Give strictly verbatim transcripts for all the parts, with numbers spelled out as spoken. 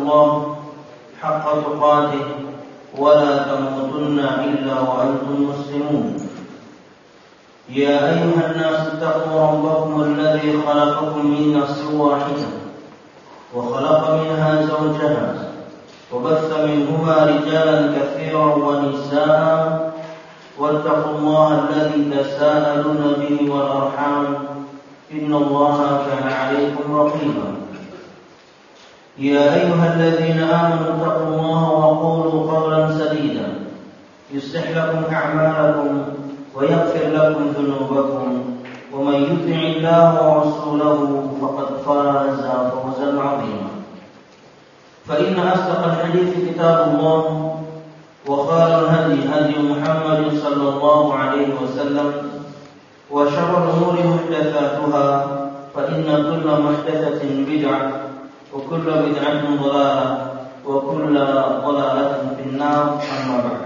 الله حق تقاته ولا تموتن إلا وأنتم مسلمون يا أيها الناس اتقوا ربكم الذي خلقكم من نفس واحدة وخلق منها زوجها وبث منهما رجالا كثيرا ونساء واتقوا الله الذي تساءلون به والأرحام إن الله كان عليكم رقيبا يا أيها الذين آمنوا اتقوا الله وقولوا قولا سديدا يصلح لكم أعمالكم ويغفر لكم ذنوبكم ومن يطع الله ورسوله فقد فاز فوزا عظيما فإن أصدق الحديث كتاب الله وخير الهدي هدي محمد صلى الله عليه وسلم وشر الأمور محدثاتها فإن كل محدثة بدعة وكل بدعة ضلالة وكل ضلالة في النار أما بعد.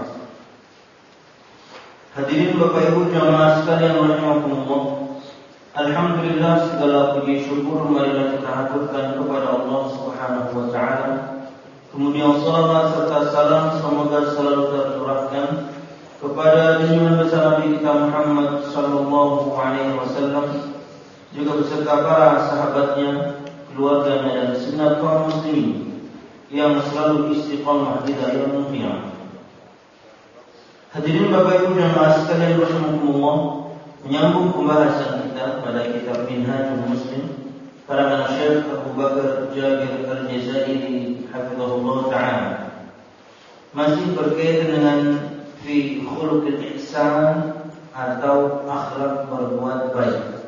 Hadirin Bapak Ibu jamaah sekalian rahimakumullah. Alhamdulillah segala puji syukur marilah kita haturkan kepada Allah Subhanahu wa taala. Kemudian salawat serta salam semoga selalu tercurahkan kepada junjungan besar Nabi kita Muhammad sallallahu alaihi wasallam, juga beserta para sahabatnya, keluarganya dan segenap kaum muslimin yang selalu istiqamah di dalam dunia. Hadirin Bapak Ibu jamaah sekalian rahimakumullah, menyambung pembahasan kita pada kitab Minhajul Muslim karangan Syekh Abu Bakar Jabir Al-Jazairi hafizahullah taala, masih berkaitan dengan fi khuluqil ihsan atau akhlak berbuat baik.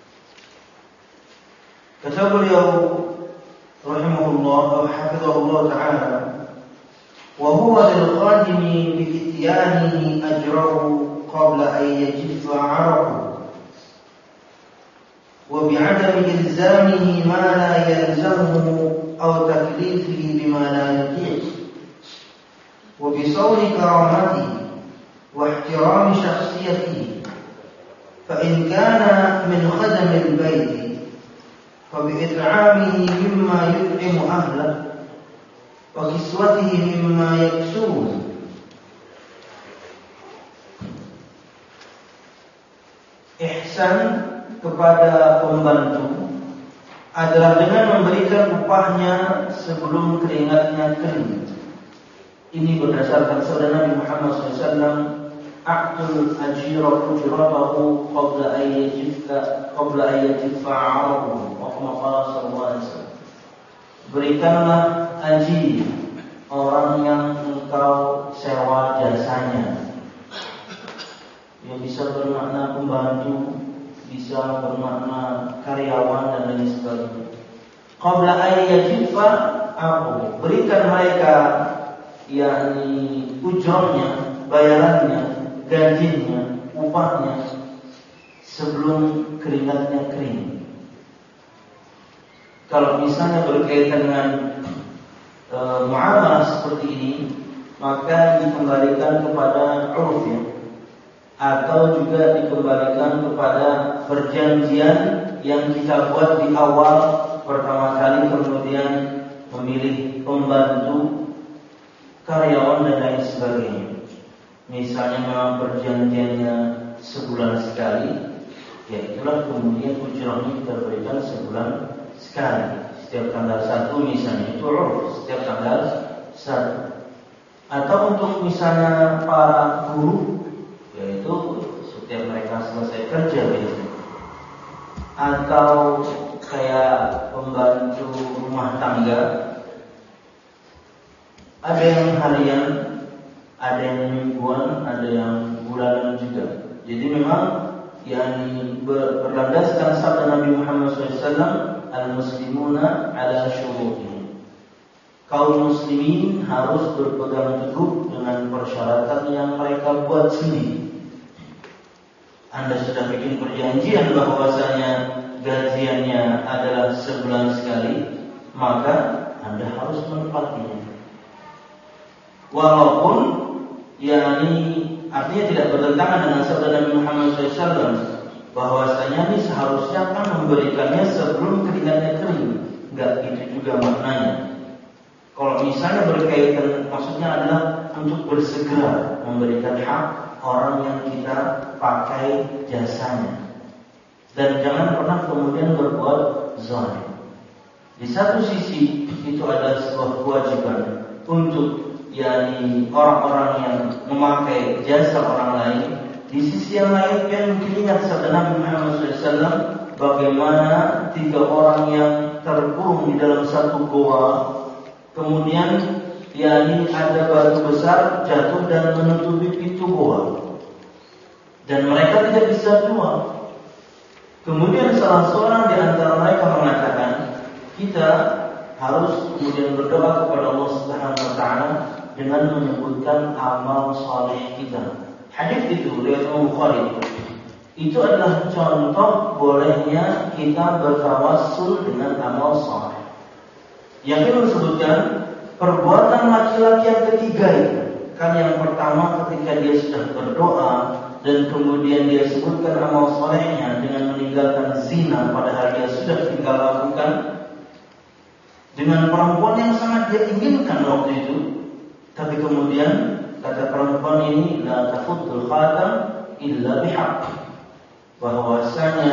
Kata beliau rahimahullah wa hafizahullah taala, wa huwa lil qadimi bi ityanihi ajrahu qabla an yajiffa 'arahu wa bi 'adami ilzamihi ma la yalzamuhu aw taklifihi bima la yutiq wa bi sawri karamatihi wa ihtirami shakhsiyatihi fa in kana min khadamil bayti fa bi it'amihi mimma yut'imu ahlahu wa kiswatihi mimma yaksuhu. Ihsan kepada pembantu adalah dengan memberikan upahnya sebelum keringatnya kering. Ini berdasarkan sabda Nabi Muhammad shallallahu alaihi wasallam, aqtul ajira ujratahu qabla an yajiffa qabla an yajiffa 'arahu, wa kama qala sallallahu alaihi wasallam. Berikanlah ajir orang yang engkau sewa jasanya. Yang bisa bermakna pembantu, bisa bermakna karyawan dan lain sebagainya. Qabla an yajiffa 'arahu, berikan mereka yakni ujrahnya, bayarannya, gajinya, upahnya sebelum keringatnya kering. Kalau misalnya berkaitan dengan e, muamalah seperti ini, maka dikembalikan kepada uruf ya, atau juga dikembalikan kepada perjanjian yang kita buat di awal pertama kali, kemudian memilih pembantu, karyawan dan lain sebagainya. Misalnya memang perjanjiannya sebulan sekali, ya itulah kemudian ujrahnya kita berikan sebulan sekali, setiap tanggal satu misalnya, itu uruf, setiap tanggal satu. Atau untuk misalnya para guru, yaitu setiap mereka selesai kerja gitu. Atau kayak pembantu rumah tangga, ada yang harian, ada yang mingguan, ada yang bulanan juga. Jadi memang yang berlandaskan sabda Nabi Muhammad shallallahu alaihi wasallam, al-muslimuna ala syurutihim. Kaum muslimin harus berpegang teguh dengan persyaratan yang mereka buat sendiri. Anda sudah bikin perjanjian bahwasanya gajiannya adalah sebulan sekali, maka Anda harus menepatinya. Walaupun yakni artinya tidak bertentangan dengan sabda Nabi Muhammad shallallahu alaihi wasallam bahwasanya ini seharusnya kan memberikannya sebelum keringatnya kering. Enggak itu juga maknanya. Kalau misalnya berkaitan, maksudnya adalah untuk bersegera memberikan hak orang yang kita pakai jasanya. Dan jangan pernah kemudian berbuat zalim. Di satu sisi itu adalah sebuah kewajiban untuk yakni orang-orang yang memakai jasa orang lain. Di sisi yang lain yang mungkin ingat sabda Nabi Muhammad shallallahu alaihi wasallam bagaimana tiga orang yang terkurung di dalam satu goa, kemudian yakni ada batu besar jatuh dan menutupi pintu goa, dan mereka tidak bisa keluar. Kemudian salah seorang di antara mereka mengatakan, kita harus kemudian berdoa kepada Allah Subhanahu wa taala dengan menyebutkan amal saleh kita. Hadis itu riwayat Bukhari. Itu adalah contoh bolehnya kita bertawassul dengan amal saleh. Yang kita sebutkan perbuatan laki-laki yang ketiga itu. Kan yang pertama ketika dia sudah berdoa dan kemudian dia sebutkan amal solehnya dengan meninggalkan zina padahal dia sudah tinggal lakukan dengan perempuan yang sangat dia inginkan waktu itu, tapi kemudian kata perempuan ini la tafuddul khatam illa bihaq, bahwasanya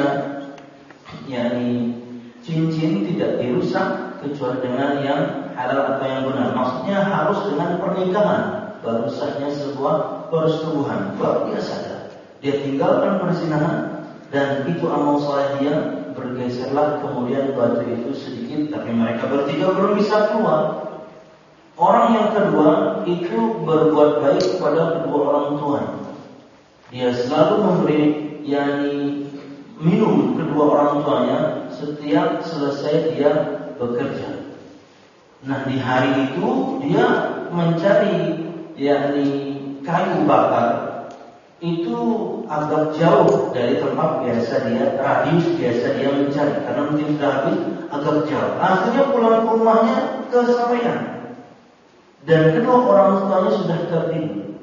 yakni cincin tidak dirusak kecuali dengan yang halal atau yang benar. Maksudnya harus dengan pernikahan baru sahnya sebuah persetubuhan. Luar biasa. Dia tinggalkan perzinahan dan itu amal saleh dia, bergeserlah kemudian batu itu sedikit, tapi mereka bertiga belum bisa keluar. Orang yang kedua itu berbuat baik kepada kedua orang tuanya. Dia selalu memberi yakni minum kedua orang tuanya setiap selesai dia bekerja. Nah, di hari itu dia mencari yakni kayu bakar itu agak jauh dari tempat biasa dia, radius biasa dia mencari, karena mungkin sudah habis agak jauh. Akhirnya pulang ke rumahnya kesampaian, dan kedua orang tuanya sudah tertidur,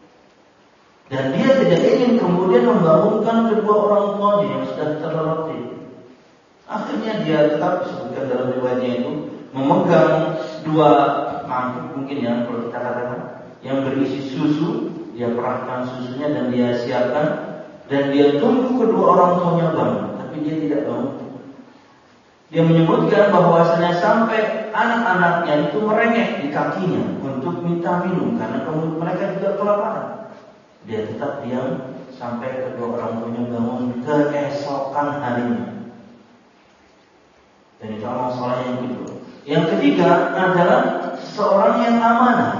dan dia tidak ingin kemudian membangunkan kedua orang tuanya yang sudah terlelap tidur. Akhirnya dia tetap, disebutkan dalam riwayatnya itu, memegang dua mangkuk mungkin ya kalau kita katakan yang berisi susu. Dia perahkan susunya dan dia siapkan, dan dia tunggu kedua orang tuanya bangun, tapi dia tidak bangun. Dia menyebutkan bahwasanya sampai anak-anaknya itu merengek di kakinya untuk minta minum karena kemudian mereka juga kelaparan. Dia tetap diam sampai kedua orang tuanya bangun keesokan harinya. Dan itu amal saleh yang kedua. Yang ketiga adalah seorang yang amanah.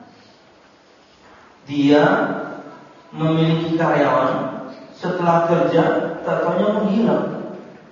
Dia memiliki karyawan, setelah kerja tak-taunya menghilang.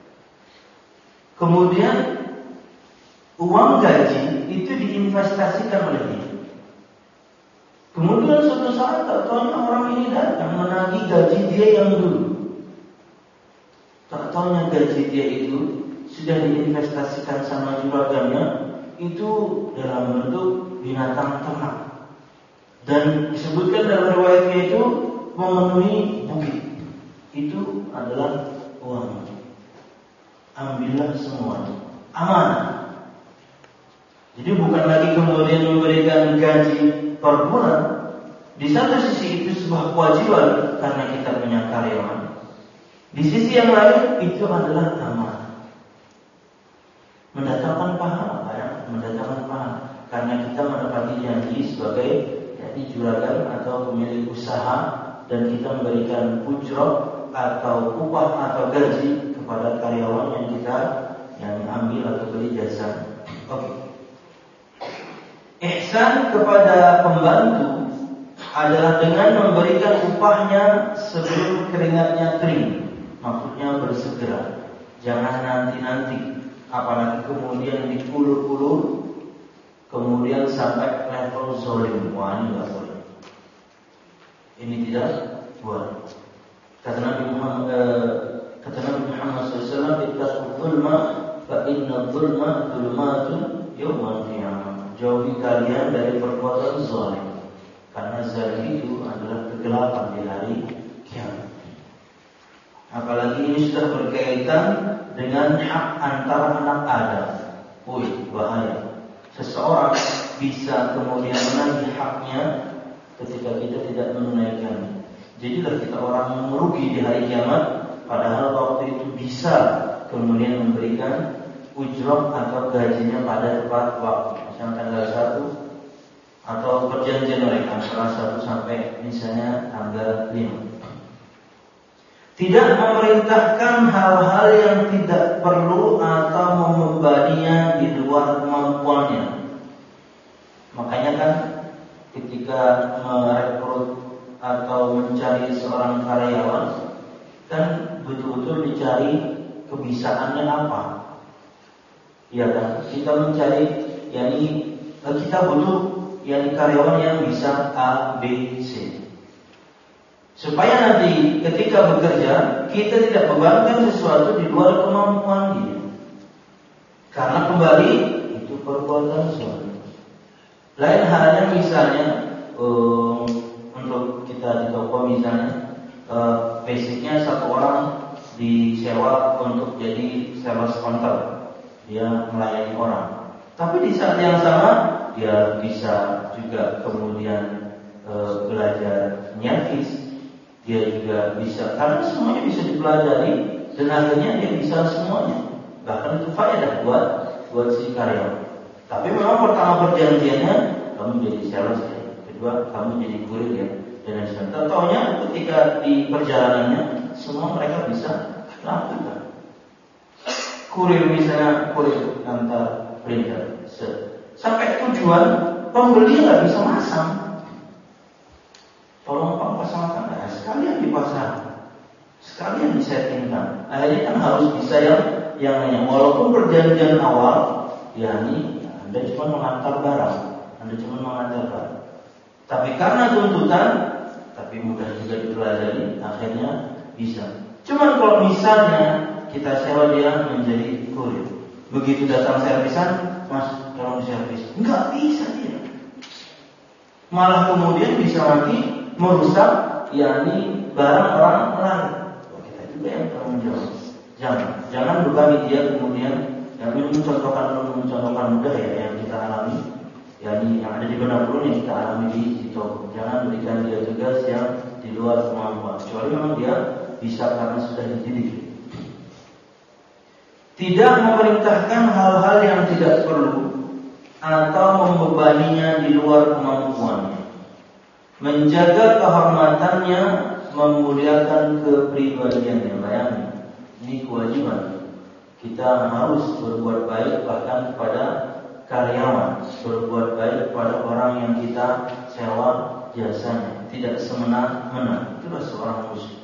Kemudian uang gaji itu diinvestasikan oleh dia. Kemudian suatu saat tak-taunya orang ini datang menagih gaji dia yang dulu. Tak-taunya gaji dia itu sudah diinvestasikan sama juragannya itu dalam bentuk binatang ternak. Dan disebutkan dalam riwayatnya itu memenuhi bukit. Itu adalah uang. Ambillah semuanya. Amanah. Jadi bukan lagi kemudian memberikan gaji per bulan. Di satu sisi itu sebuah kewajiban karena kita punya karyawan. Di sisi yang lain itu adalah amanah. Mendatangkan pahala, ya, mendatangkan pahala karena kita menepati janji sebagai yakni juragan atau pemilik usaha, dan kita memberikan ujrah atau upah atau gaji kepada karyawan yang kita yang ambil atau beli jasa. Oke. Ihsan kepada pembantu adalah dengan memberikan upahnya sebelum keringatnya kering. Maksudnya bersegera. Jangan nanti-nanti, apalagi kemudian dikulur-kulur, kemudian sampai level zolim. Wah, ini tidak boleh. Ini tidak boleh. Kata Nabi Muhammad, eh, kata Nabi Muhammad shallallahu alaihi wasallam, "Ittaqul zulma, fa inna zulma zulmatun yawmal qiyamah." Jauhi kalian dari perbuatan zalim, karena zalim itu adalah kegelapan di hari kiamat. Apalagi ini sudah berkaitan dengan hak antara anak Adam. Wih, bahaya. Seseorang bisa kemudian menagih haknya ketika kita tidak menunaikan. Jadilah kita orang yang merugi di hari kiamat, padahal waktu itu bisa kemudian memberikan ujrah atau gajinya pada tepat waktu, misalnya tanggal satu atau perjanjian mereka antara satu sampai misalnya tanggal lima. Tidak memerintahkan hal-hal yang tidak perlu atau membebaninya di luar kemampuannya. Makanya kan ketika merekrut atau mencari seorang karyawan, kan betul-betul dicari kebisaannya apa. Ya kan, kita mencari, yakni kita butuh yakni karyawan yang bisa A, B, C. Supaya nanti ketika bekerja kita tidak bebankan sesuatu di luar kemampuan dia. Karena kembali itu perbuatan suami. Lain halnya misalnya um, untuk kita di toko misalnya, uh, basicnya satu orang disewa untuk jadi sales counter, dia melayani orang. Tapi di saat yang sama dia bisa juga kemudian uh, belajar nyervis, dia juga bisa, karena semuanya bisa dipelajari dan akhirnya dia bisa semuanya. Bahkan itu faedah buat buat si karyawan. Tapi memang pertama perjanjiannya kamu jadi sales ya, kedua kamu jadi kurir ya, dan lain-lain. Tentunya ketika di perjalanannya semua mereka bisa lakukan. Kurir misalnya kurir antar printer, sampai tujuan pembeli nggak bisa masang. Tolong pak pasangkan, nah, sekalian dipasang, sekalian disettingkan. Akhirnya kan harus bisa yang yang lainnya. Walaupun perjanjian awal, ya ini Anda cuma mengantar barang, Anda cuma mengantar barang. Tapi karena tuntutan, tapi mudah juga dipelajari, akhirnya bisa. Cuman kalau misalnya kita sewa dia menjadi kurir, begitu datang servisan, Mas tolong servis, nggak bisa dia. Malah kemudian bisa nanti merusak, yakni barang orang lain. Kita juga yang tanggung jawab. Jangan, jangan bebani dia kemudian. Yang ini mencontohkan mencontohkan mudah ya yang kita alami, yakni yang ada di benak pun yang kita alami di situ. Jangan berikan dia tugas yang di luar kemampuan, kecuali memang dia bisa karena sudah dididik. Tidak memerintahkan hal-hal yang tidak perlu atau membebaninya di luar kemampuannya. Menjaga kehormatannya, memuliakan kepribadiannya. Bayangin, ini kewajiban. Kita harus berbuat baik bahkan kepada karyawan, berbuat baik kepada orang yang kita sewa jasanya, tidak semena-mena. Itulah seorang muslim.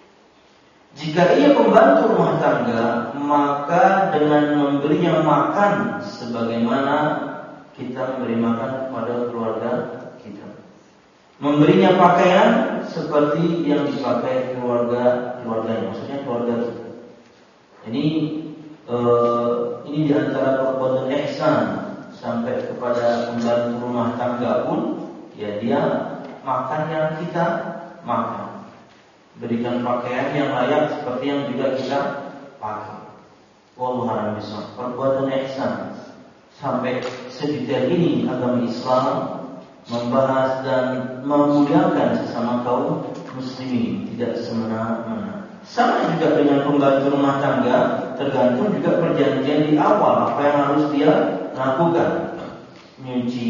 Jika ia pembantu rumah tangga, maka dengan memberinya makan sebagaimana kita memberi makan kepada keluarga kita. Memberinya pakaian seperti yang dipakai keluarga keluarganya, maksudnya keluarga kita. Ini Uh, ini diantara perbuatan ihsan sampai kepada pembantu rumah tangga pun, ya dia makan yang kita makan, berikan pakaian yang layak seperti yang juga kita pakai. Wallahu a'lam bishawab. Perbuatan ihsan sampai sedetail ini agama Islam membahas dan memuliakan sesama kaum muslimin, tidak semena-mena. Sama juga dengan pembantu rumah tangga, tergantung juga perjanjian di awal apa yang harus dia lakukan. Nyuci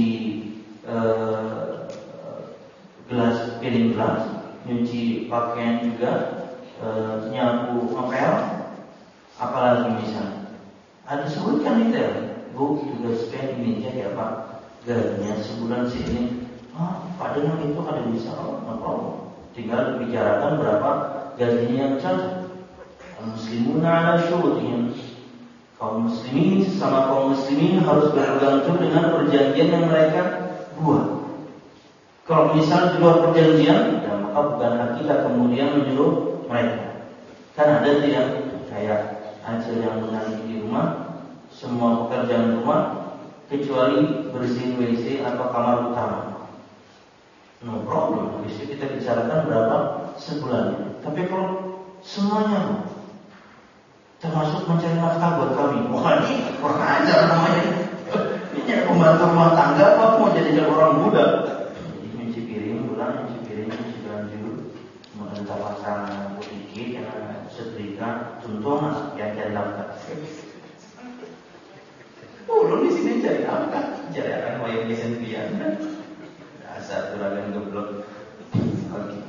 eh, gelas, piring gelas, nyuci pakaian juga, eh, nyapu ngepel, apalagi misalnya. Ada sebutkan detail. Bu, tugas kayak ini jadi apa? Gajinya sebulan sini. Ah, padahal itu ada bisa, oh, apa? Tinggal bicarakan berapa gajinya yang cocok. Muslimuna ala syurutihim. Kaum muslimin sesama kaum muslimin harus berpegang teguh dengan perjanjian yang mereka buat. Kalau misal di luar perjanjian, ya maka bukan hak kita kemudian menyuruh mereka. Kan ada tidak kayak Acil yang menangis di rumah, semua pekerjaan rumah kecuali bersihin W C atau kamar utama. No problem, habis itu kita bicarakan berapa sebulan. Tapi kalau semuanya, termasuk mencari nafkah buat kami, wah ini kurang ajar namanya. Ini pembantu rumah tangga apa jadi orang muda. Jadi nyuci piring, pulang nyuci piring, nyuci baju, kemudian pasang sedikit, karena setrika, contoh yang cari nafkah. Oh, lu di sini cari nafkah, cari akan wayang sendirian. Dasar juragan geblok. Oke.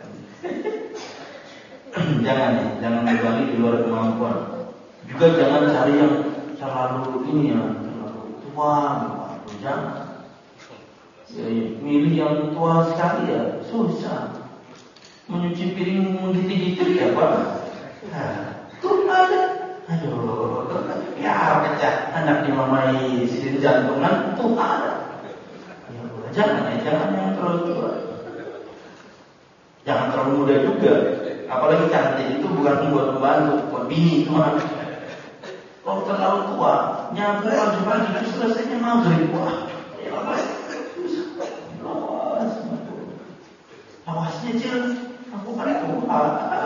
Jangan ya, jangan berbagi di luar kemampuan. Juga jangan cari yang terlalu ini ya, terlalu tua, jangan. Ya, milih yang tua sekali ya, susah. Menyuci piring menggigit-gigit ya Pak. Nah, tuh ada. Aduh, ya pecah. Anak dimamai sini jantungan tuh ada. Ya, jangan ya, jangan yang terlalu tua. Jangan terlalu muda juga. Apalagi cantik itu bukan buat pembantu, buat bini cuma. Kalau terlalu tua, nyampe pagi-pagi itu selesainya maghrib. Wah, ya apa? Lawas, lawasnya cil. Aku kan tua.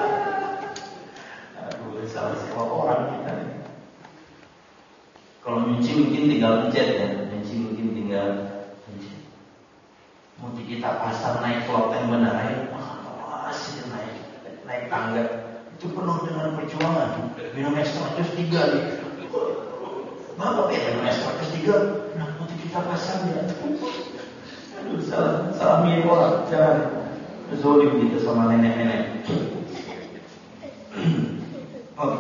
Aduh, salah sewa orang kita. Kalau nyuci mungkin tinggal pencet ya, nyuci mungkin tinggal pencet. Mau kita pasang naik loteng beneran, lawas itu naik. Naik tangga itu penuh dengan perjuangan. Minum es seratus tiga nih. Bapak ya minum es seratus tiga. Nah nanti kita pasang ya. Aduh salah salah milih orang. Jangan zolim gitu sama nenek-nenek. Oke.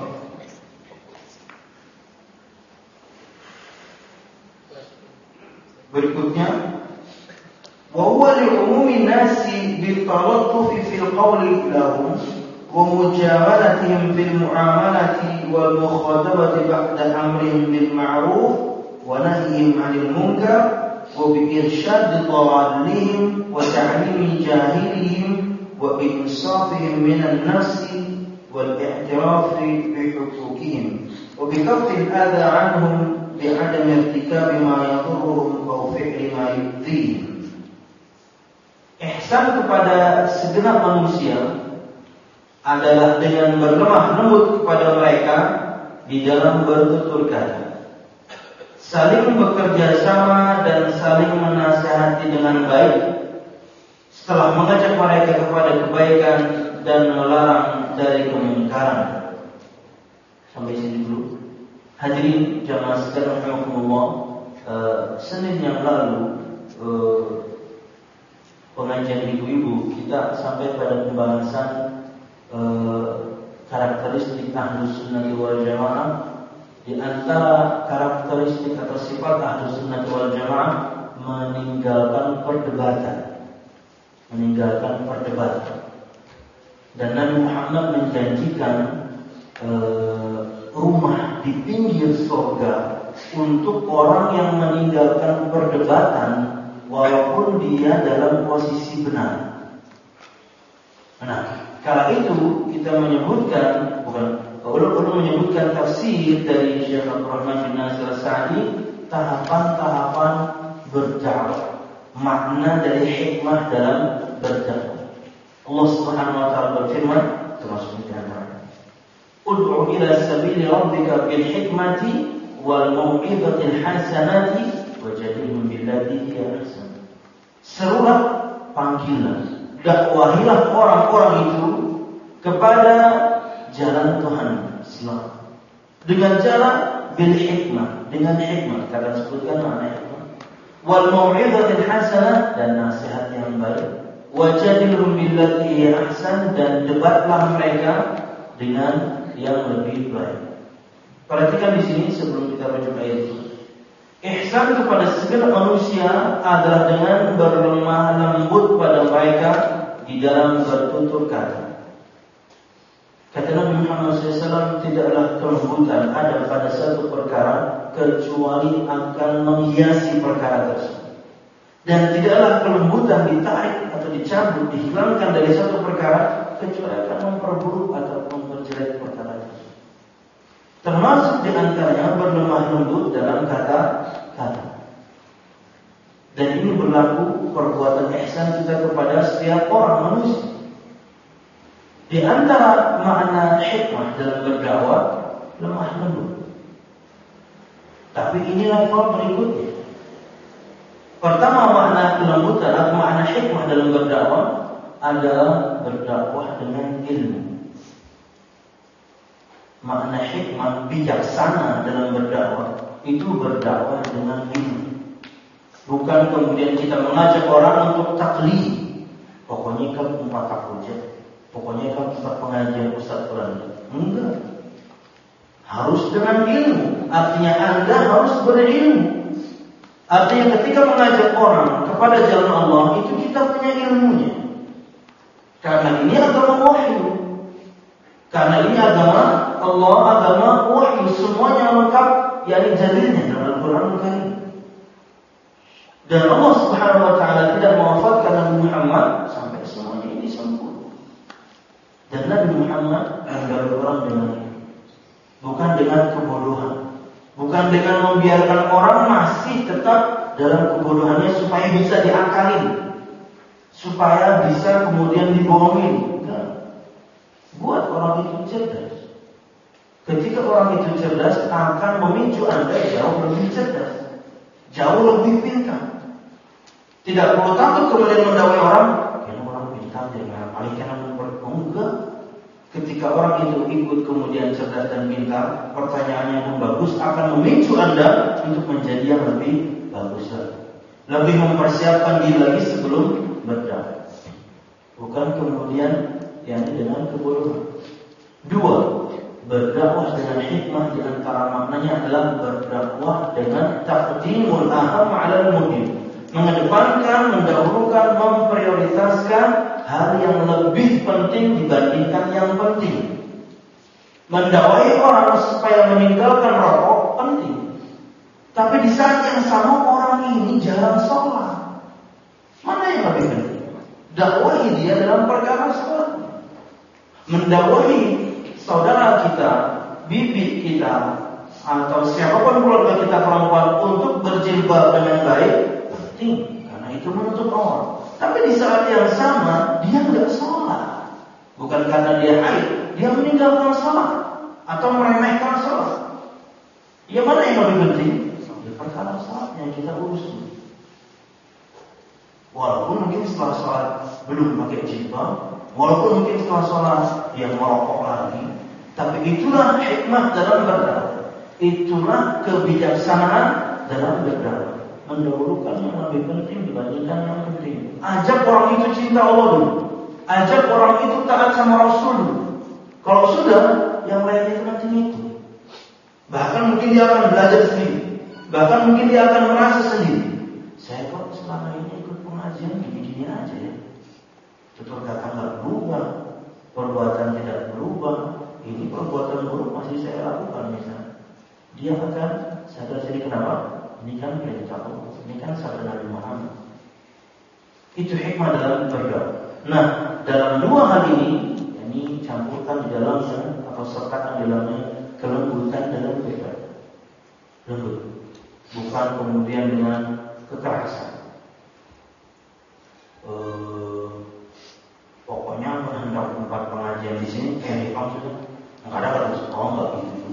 Berikutnya, wa huwa li umumi nasi bil talattufi fil qawli lahum ومجاملتهم بالمعاملة والمخاطبة بعد أمرهم بالمعروف ونهيهم عن المنكر وبإرشاد ضالهم وتعليم جاهلهم وبإنصافهم من الناس والاعتراف بحقوقهم وبكف الأذى عنهم بعدم ارتكاب ما يضرهم أو فعل ما يؤذيهم. Ihsan kepada segenap manusia adalah dengan berlemah lembut kepada mereka di dalam bertutur kata, saling bekerja sama dan saling menasihati dengan baik setelah mengajak mereka kepada kebaikan dan melarang dari kemungkaran. Sampai sini dulu. Hadirin jamaah sekalian rahimakumullah, uh, Senin yang lalu uh, pengajian ibu-ibu kita sampai pada pembahasan Uh, karakteristik Ahlus Sunnah wal Jamaah. Di antara karakteristik atau sifat Ahlus Sunnah wal Jamaah meninggalkan perdebatan, meninggalkan perdebatan. Dan Nabi Muhammad menjanjikan uh, rumah di pinggir surga untuk orang yang meninggalkan perdebatan walaupun dia dalam posisi benar. Nah, kala itu kita menyebutkan, bukan, ulama menyebutkan tafsir dari Syekh Abdul Rahman bin Nasir As-Sa'di, tahapan-tahapan berdakwah, makna dari hikmah dalam berdakwah. Allah Subhanahu wa taala berfirman, termasuk di antaranya, ud'u ila sabili rabbika bil hikmati wal mau'izatil hasanati wajadilhum billati hiya ahsan. Serulah, panggilan, dakwahilah orang-orang itu kepada jalan Tuhan selamat dengan jalan bil hikmah, dengan hikmah. Kita akan sebutkan makna hikmah. Wal mau'izatil hasanah, dan nasihat yang baik. Wajadilhum billati hiya ahsan, dan debatlah mereka dengan yang lebih baik. Perhatikan di sini sebelum kita baca ayat itu. Ihsan kepada segenap manusia adalah dengan berlemah lembut pada mereka di dalam bertutur kata. Kata Nabi Muhammad shallallahu alaihi wasallam, tidaklah kelembutan ada pada satu perkara kecuali akan menghiasi perkara tersebut. Dan tidaklah kelembutan ditarik atau dicabut, dihilangkan dari satu perkara kecuali akan memperburuk atau memperjelek perkara tersebut. Termasuk di antaranya berlemah lembut dalam kata-kata. Dan ini berlaku perbuatan ihsan kita kepada setiap orang manusia. Di antara makna hikmah dalam berdakwah, lemah lembut. Tapi ini level berikutnya. Pertama makna makna kelembutan atau makna hikmah dalam berdakwah adalah berdakwah dengan ilmu. Makna hikmah bijaksana dalam berdakwah itu berdakwah dengan ilmu. Bukan kemudian kita mengajak orang untuk taklid. Pokoknya kan empat takujat, pokoknya kan empat pengajian Ustaz Fulan. Enggak. Harus dengan ilmu. Artinya Anda harus berilmu. Artinya ketika mengajak orang kepada jalan Allah itu kita punya ilmunya. Karena ini agama wahyu. Karena ini agama Allah, agama wahyu, semuanya lengkap, yakni dalilnya dalam Al-Quran Al-Karim. Dan Allah Subhanahu wa taala tidak mewafatkan Nabi Muhammad sampai semuanya ini sempurna. Dan Nabi Muhammad adalah orang dengan bukan dengan kebodohan, bukan dengan membiarkan orang masih tetap dalam kebodohannya supaya bisa diakalin, supaya bisa kemudian dibohongin. Buat orang itu cerdas. Ketika orang itu cerdas akan memicu Anda jauh lebih cerdas, jauh lebih pintar. Tidak perlu takut kemudian mendakwai orang, kayaknya orang pintar jangan paling kena enggak. Ketika orang itu ikut kemudian cerdas dan pintar, pertanyaannya pun bagus, akan memicu Anda untuk menjadi yang lebih bagus lagi, lebih mempersiapkan diri lagi sebelum berdakwah. Bukan kemudian yang dengan kebodohan. Dua, berdakwah dengan hikmah di antara maknanya adalah berdakwah dengan taqdimul aham 'alal muhim. Mengedepankan, mendahulukan, memprioritaskan hal yang lebih penting dibandingkan yang penting. Mendakwai orang supaya meninggalkan rokok penting. Tapi di saat yang sama orang ini jarang sholat. Mana yang lebih penting? Dakwahi dia dalam perkara sholat. Mendakwahi saudara kita, bibi kita, atau siapapun keluarga kita perempuan untuk berjilbab dengan baik penting, karena itu menutup aurat. Tapi di saat yang sama dia nggak sholat, bukan karena dia haid, dia meninggalkan sholat atau meremehkan sholat. Ya mana yang lebih penting? Ya perkara sholat yang kita urus. Walaupun mungkin setelah sholat belum pakai jilbab, walaupun mungkin setelah sholat dia merokok lagi, tapi itulah hikmah dalam berdakwah, itulah kebijaksanaan dalam berdakwah. Mendahulukan yang lebih penting dibandingkan yang penting. Ajak orang itu cinta Allah dulu. Ajak orang itu taat sama Rasul dulu. Kalau sudah, yang lain itu nanti ngikut. Bahkan mungkin dia akan belajar sendiri. Bahkan mungkin dia akan merasa sendiri. Saya kok selama ini ikut pengajian gini-gini aja ya. Tutur kata nggak berubah, perbuatan tidak berubah. Ini perbuatan buruk masih saya lakukan misalnya. Dia akan sadar sendiri kenapa? Ini kan perintah Allah, ini kan sabda Nabi Muhammad. Itu hikmah dalam berdakwah. Nah, dalam dua hal ini, ini campurkan di dalamnya atau sertakan di dalamnya kelembutan dalam berdakwah. Lembut, bukan kemudian dengan kekerasan. Eh, pokoknya hendak tempat pengajian di sini kayak di Pam sudah, nggak ada kata oh nggak gitu.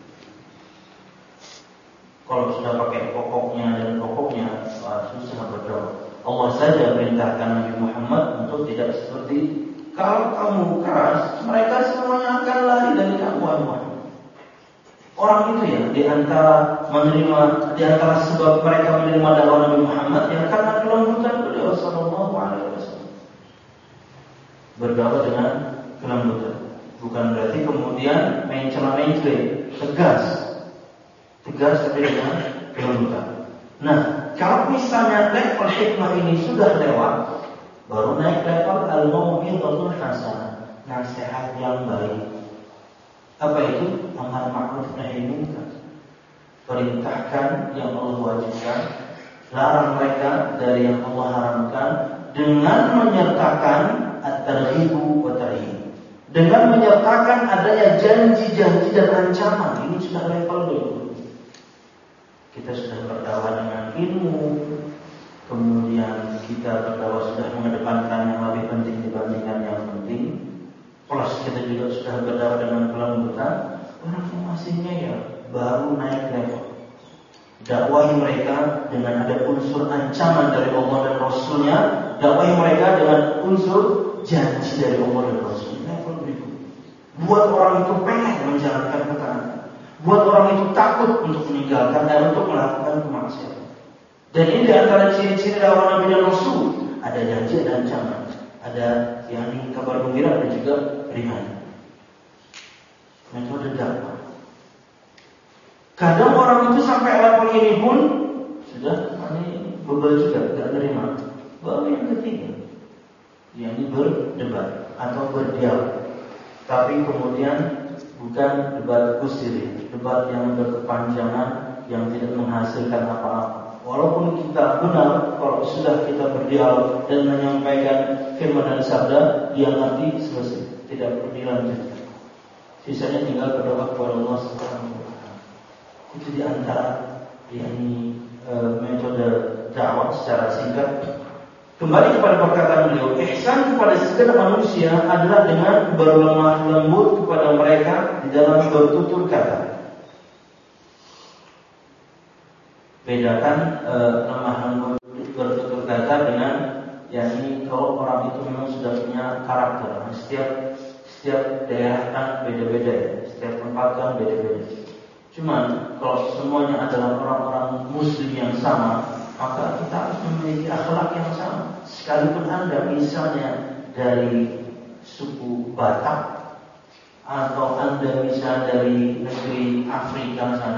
Kalau sudah pakai pokoknya dan pokoknya, wah, susah berdakwah. Allah saja perintahkan Nabi Muhammad untuk tidak seperti kalau kamu keras, mereka semuanya akan lari dari kamu. Orang itu ya, di antara menerima, di antara sebab mereka menerima dakwah Nabi Muhammad ya karena kelembutan beliau Sallallahu Alaihi Wasallam. Berdakwah dengan kelembutan, bukan berarti kemudian main celah-mencela, tegas. Tegas tapi dengan kelembutan. Nah, kalau misalnya level hikmah ini sudah lewat, baru naik level al-mau'izatul hasanah, nasihat yang baik. Apa itu? Amar ma'ruf nahi munkar. Perintahkan yang Allah wajibkan, larang mereka dari yang Allah haramkan, dengan menyertakan at-targhibu wa tarhib. Dengan menyertakan adanya janji-janji dan ancaman. Ini sudah level dulu. Kita sudah berdakwah dengan ilmu, kemudian kita berdakwah sudah mengedepankan yang lebih penting dibandingkan yang penting. Plus kita juga sudah berdakwah dengan kelembutan. Orang yang masih ngeyel baru naik level. Dakwahi mereka dengan ada unsur ancaman dari Allah dan Rasul. Rasulnya, dakwah mereka dengan unsur janji dari Allah dan Rasul. Level berikut. Buat orang itu pengen menjalankan ketaatan. Buat orang itu takut untuk meninggalkan dan untuk melakukan kemaksiatan. Dan ini diantara ciri-ciri dakwah Nabi dan Rasul. Ada janji dan ancaman. Ada yang ini kabar gembira dan juga ringan. Metode dakwah. Kadang orang itu sampai level ini pun sudah ini bebal juga, tidak terima. Baru yang ketiga, yang ini berdebat atau berdialog. Tapi kemudian bukan debat kusir, debat yang berkepanjangan, yang tidak menghasilkan apa-apa. Walaupun kita benar, kalau sudah kita berdialog dan menyampaikan firman dan sabda, dia nanti selesai, tidak perlu dilanjutkan. Sisanya tinggal berdoa kepada Allah Subhanahu wa taala. Itu di antara yakni e, metode dakwah secara singkat. Kembali kepada perkataan beliau, ihsan kepada segala manusia adalah dengan berlemah lembut kepada mereka di dalam bertutur kata. Bedakan e, lemah lembut bertutur kata dengan yakni kalau orang itu memang sudah punya karakter. Setiap setiap daerah kan beda-beda ya, setiap tempat kan beda-beda. Cuman kalau semuanya adalah orang-orang muslim yang sama, maka kita harus memiliki akhlak yang sama. Sekalipun Anda misalnya dari suku Batak, atau Anda misalnya dari negeri Afrika sana,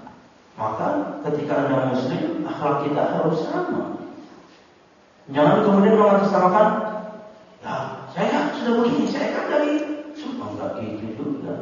maka ketika Anda muslim, akhlak kita harus sama. Jangan kemudian mengatasnamakan, ya saya sudah begini, saya kan dari suku, enggak gitu juga.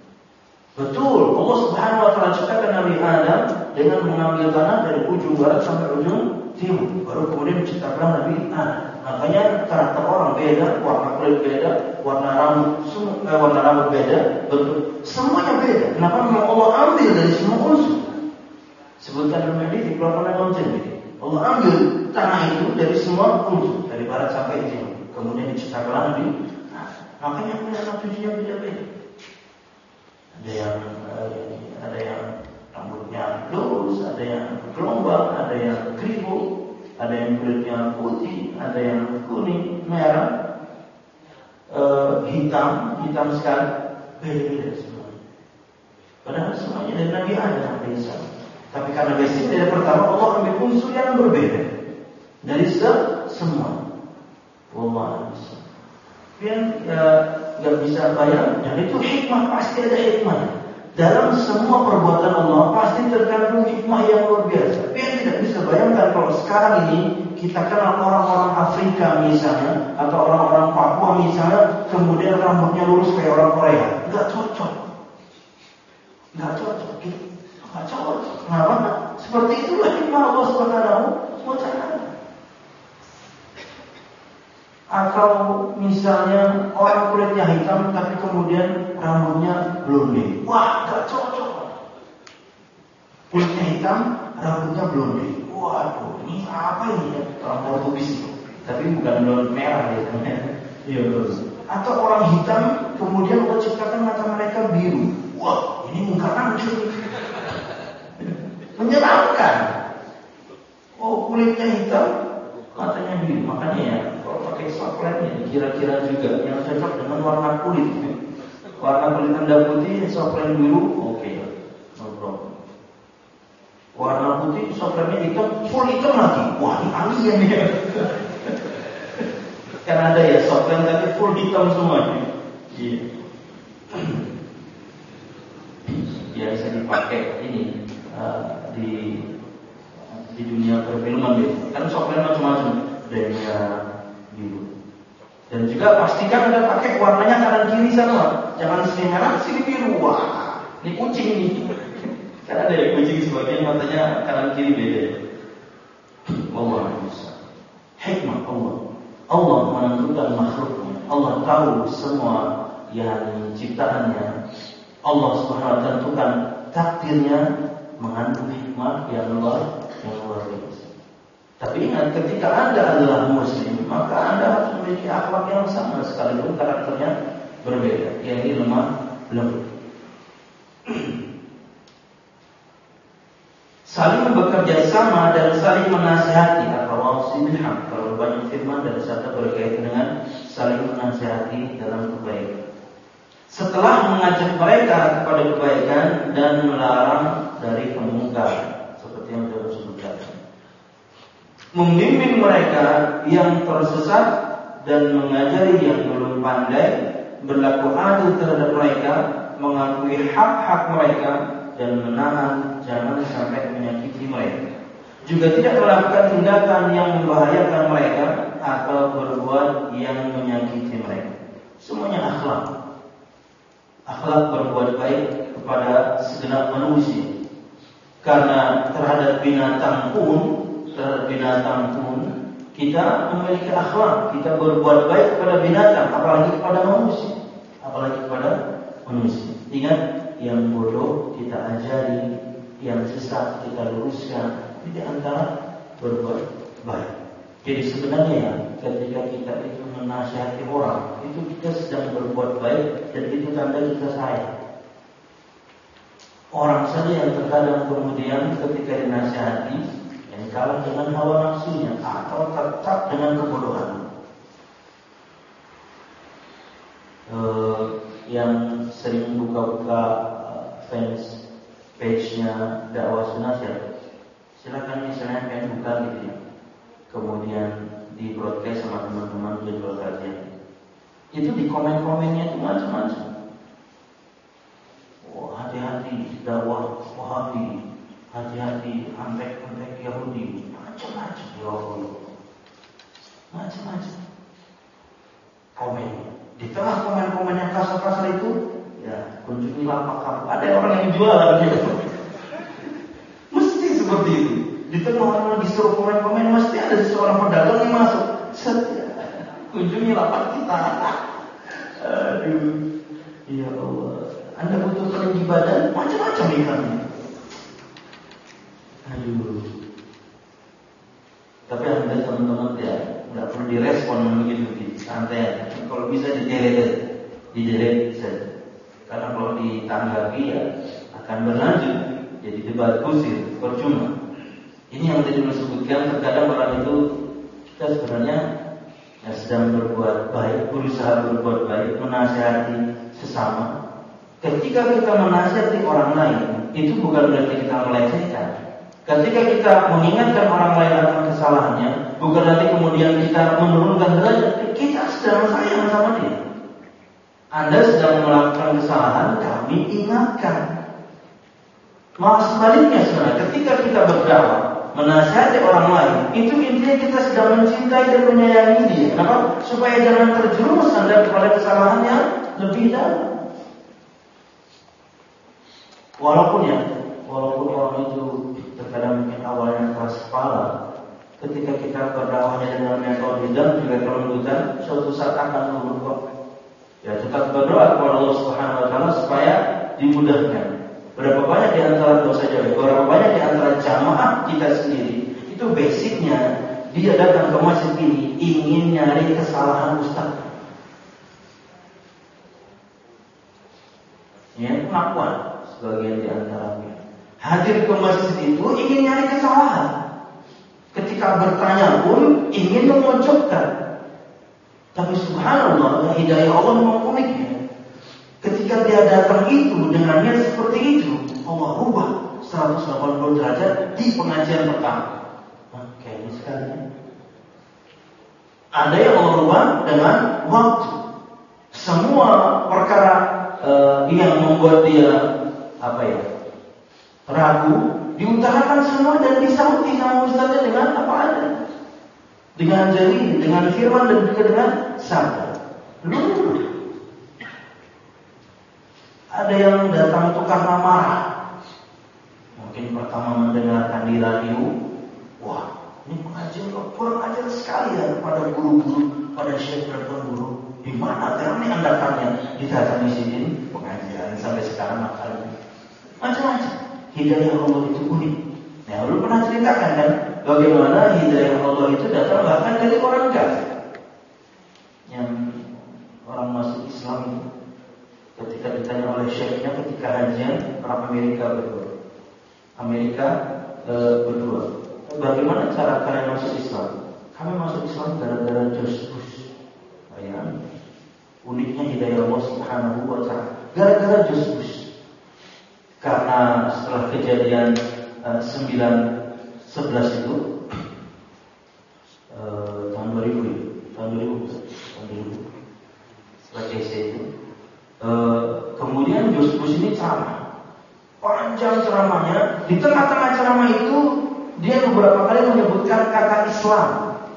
Betul, Allah Subhanahu wa taala ciptakan Nabi Adam dengan mengambil tanah dari ujung barat sampai ujung timur. Baru kemudian menciptakan Nabi Adam. Makanya karakter orang beda, warna kulit beda, warna rambut semua, eh, warna rambut beda, bentuk semuanya beda. Kenapa? Memang Allah ambil dari semua unsur. Sebutkan dalam hadis di Quran Al-Karim. Allah ambil tanah itu dari semua unsur, dari barat sampai timur. Kemudian diciptakan Nabi. Nah, makanya punya anak cucunya beda-beda. Ada yang ada yang rambutnya lurus, ada yang gelombang, ada yang kribo, ada yang kulitnya putih, ada yang kuning, merah, e, hitam, hitam sekali, beda-beda semua. Padahal semuanya dari Nabi Adam alaihissalam. Tapi karena basic dari pertama Allah ambil unsur yang berbeda dari semua. Wallahu a'lam. Yang nggak ya, bisa bayang, dan itu hikmah, pasti ada hikmah dalam semua perbuatan Allah, pasti terkandung hikmah yang luar biasa. Tapi yang tidak bisa bayangkan kalau sekarang ini kita kenal orang-orang Afrika misalnya, atau orang-orang Papua misalnya, kemudian rambutnya lurus kayak orang Korea, nggak cocok, nggak cocok, nggak cocok. Kenapa? Seperti itulah hikmah Allah Subhanahu wa taala. Atau misalnya orang kulitnya hitam tapi kemudian rambutnya blonde. Wah, gak cocok. Kulitnya hitam, rambutnya blonde. Waduh, ini apa ini ya? Orang Portugis itu. Tapi bukan blonde merah ya. Iya terus. Atau orang hitam kemudian Allah ciptakan mata mereka biru. Wah, ini muka hancur. Menyeramkan. Oh, kulitnya hitam, matanya biru. Makanya ya, kalau pakai soplennya kira-kira juga yang cocok dengan warna kulit. Warna kulit Anda putih, soplen biru, oke, okay. No problem. Warna putih, soplennya hitam, full hitam lagi. Wah, ini alien ya. Kan ada ya soplen tapi full hitam semuanya. Iya. Biasa dipakai ini uh, di di dunia perfilman gitu. Kan soplen macam-macam, ada yang biru. Dan juga pastikan Anda pakai warnanya kanan kiri sama. Jangan sini merah, sini biru. Wah, ini kucing ini. Kan ada ya kucing sebagian matanya kanan kiri beda. Allah bisa. Hikmah Allah. Allah menentukan makhluknya. Allah tahu semua yang ciptaannya. Allah Subhanahu wa taala tentukan takdirnya mengandung hikmah yang luar yang luar biasa. Tapi ingat, ketika Anda adalah muslim, maka Anda harus memiliki akhlak yang sama sekalipun karakternya berbeda. Yang ini lemah lembut. Saling bekerja sama dan saling menasihati atau wasibil haq. Kalau firman dan sabda berkaitan dengan saling menasihati dalam kebaikan. Setelah mengajak mereka kepada kebaikan dan melarang dari kemungkar, seperti yang sudah disebutkan, membimbing mereka yang tersesat dan mengajari yang belum pandai, berlaku adil terhadap mereka, mengakui hak-hak mereka dan menahan jangan sampai menyakiti mereka. Juga tidak melakukan tindakan yang membahayakan mereka atau berbuat yang menyakiti mereka. Semuanya akhlak. Akhlak berbuat baik kepada segenap manusia. Karena terhadap binatang pun, terhadap binatang pun kita memiliki akhlak. Kita berbuat baik kepada binatang, apalagi kepada manusia, apalagi kepada manusia. Ingat, yang bodoh kita ajari, yang sesat kita luruskan. Di antara berbuat baik. Jadi sebenarnya ya, ketika kita itu menasihati orang, itu kita sedang berbuat baik dan itu tanda kita sayang. Orang saja yang terkadang kemudian ketika dinasihati yang kalah dengan hawa nafsunya atau tetap dengan kebodohan. Uh, yang sering buka-buka uh, fans page-nya dakwah sunnah ya. Silakan misalnya pengen buka gitu ya, kemudian di broadcast sama teman-teman jadwal kajian. Itu di komen-komennya itu macam-macam. Oh, hati-hati dakwah Wahabi, hati-hati antek-antek Yahudi, macam-macam ya Allah, macam-macam komen. Di tengah komen-komen yang kasar-kasar itu, ya kunjungi lapak kamu. Ada orang yang jualan gitu. Seperti itu. Di tengah orang lagi suruh komen-komen, mesti ada seorang pedagang yang masuk. Kunjungi lapak kita. Aduh, ya Allah. Anda butuh peninggi badan, macam-macam ikannya. Aduh. Tapi Anda teman-teman ya, nggak perlu direspon begitu, santai. Kalau bisa di-delete, di-delete saja. Karena kalau ditanggapi ya akan berlanjut. Jadi debat kusir, percuma. Ini yang tadi disebutkan, terkadang orang itu kita sebenarnya ya, sedang berbuat baik, berusaha berbuat baik, menasihati sesama. Ketika kita menasihati orang lain, itu bukan berarti kita melecehkan. Ketika kita mengingatkan orang lain akan kesalahannya, bukan berarti kemudian kita menurunkan derajat. Kita sedang sayang sama dia. Anda sedang melakukan kesalahan, kami ingatkan. Malah sebaliknya sebenarnya, ketika kita berdakwah, menasihati orang lain, itu intinya kita sedang mencintai dan menyayangi dia. Kenapa? Supaya jangan terjerumus Anda kepada kesalahannya lebih dalam. Walaupun ya, walaupun orang itu terkadang mungkin awalnya keras kepala, ketika kita berdakwahnya dengan metode dan juga kelembutan, suatu saat akan luluh kok. Ya, tetap berdoa kepada Allah Subhanahu Wa Taala supaya dimudahkan. Berapa banyak di antara dosa jauh, berapa banyak di antara jamaah kita sendiri itu basicnya dia datang ke masjid ini ingin nyari kesalahan ustaz. Ya, pengakuan sebagian di antaranya. Hadir ke masjid itu ingin nyari kesalahan. Ketika bertanya pun ingin memojokkan. Tapi subhanallah, hidayah Allah memang uniknya. Ketika dia datang itu dengan niat seperti itu, Allah rubah seratus delapan puluh derajat di pengajian pertama. Nah, kayaknya sekali. Ada yang Allah rubah dengan waktu. Semua perkara uh, yang membuat dia apa ya ragu diutarakan semua dan disauti sama ustaznya dengan apa ada, dengan jari, dengan firman dan juga dengan sabda. Lalu ada yang datang itu karena marah. Mungkin pertama mendengarkan di radio, wah ini pengajian kok kurang ajar sekali ya kepada guru-guru, pada syekh dan guru. Di mana terang ini andakannya? Ditata di sini pengajian sampai sekarang makan macam-macam. Hidayah Allah itu unik. Nah, lu pernah ceritakan kan bagaimana hidayah Allah itu datang bahkan dari orang kafir. Yang orang masuk Islam itu ketika ditanya oleh syekhnya ketika hajian, orang Amerika berdua, Amerika e, berdua, bagaimana cara kalian masuk Islam? kami masuk Islam gara-gara George Bush. Bayangkan uniknya hidayah Allah Subhanahu wa Ta'ala. Gara-gara George Bush. Karena setelah kejadian uh, sembilan sebelas itu uh, tahun dua ribu, tahun dua ribu, tahun dua ribu, setelah C C itu, uh, kemudian George Bush ini ceramah, panjang ceramahnya. Di tengah-tengah ceramah itu dia beberapa kali menyebutkan kata Islam.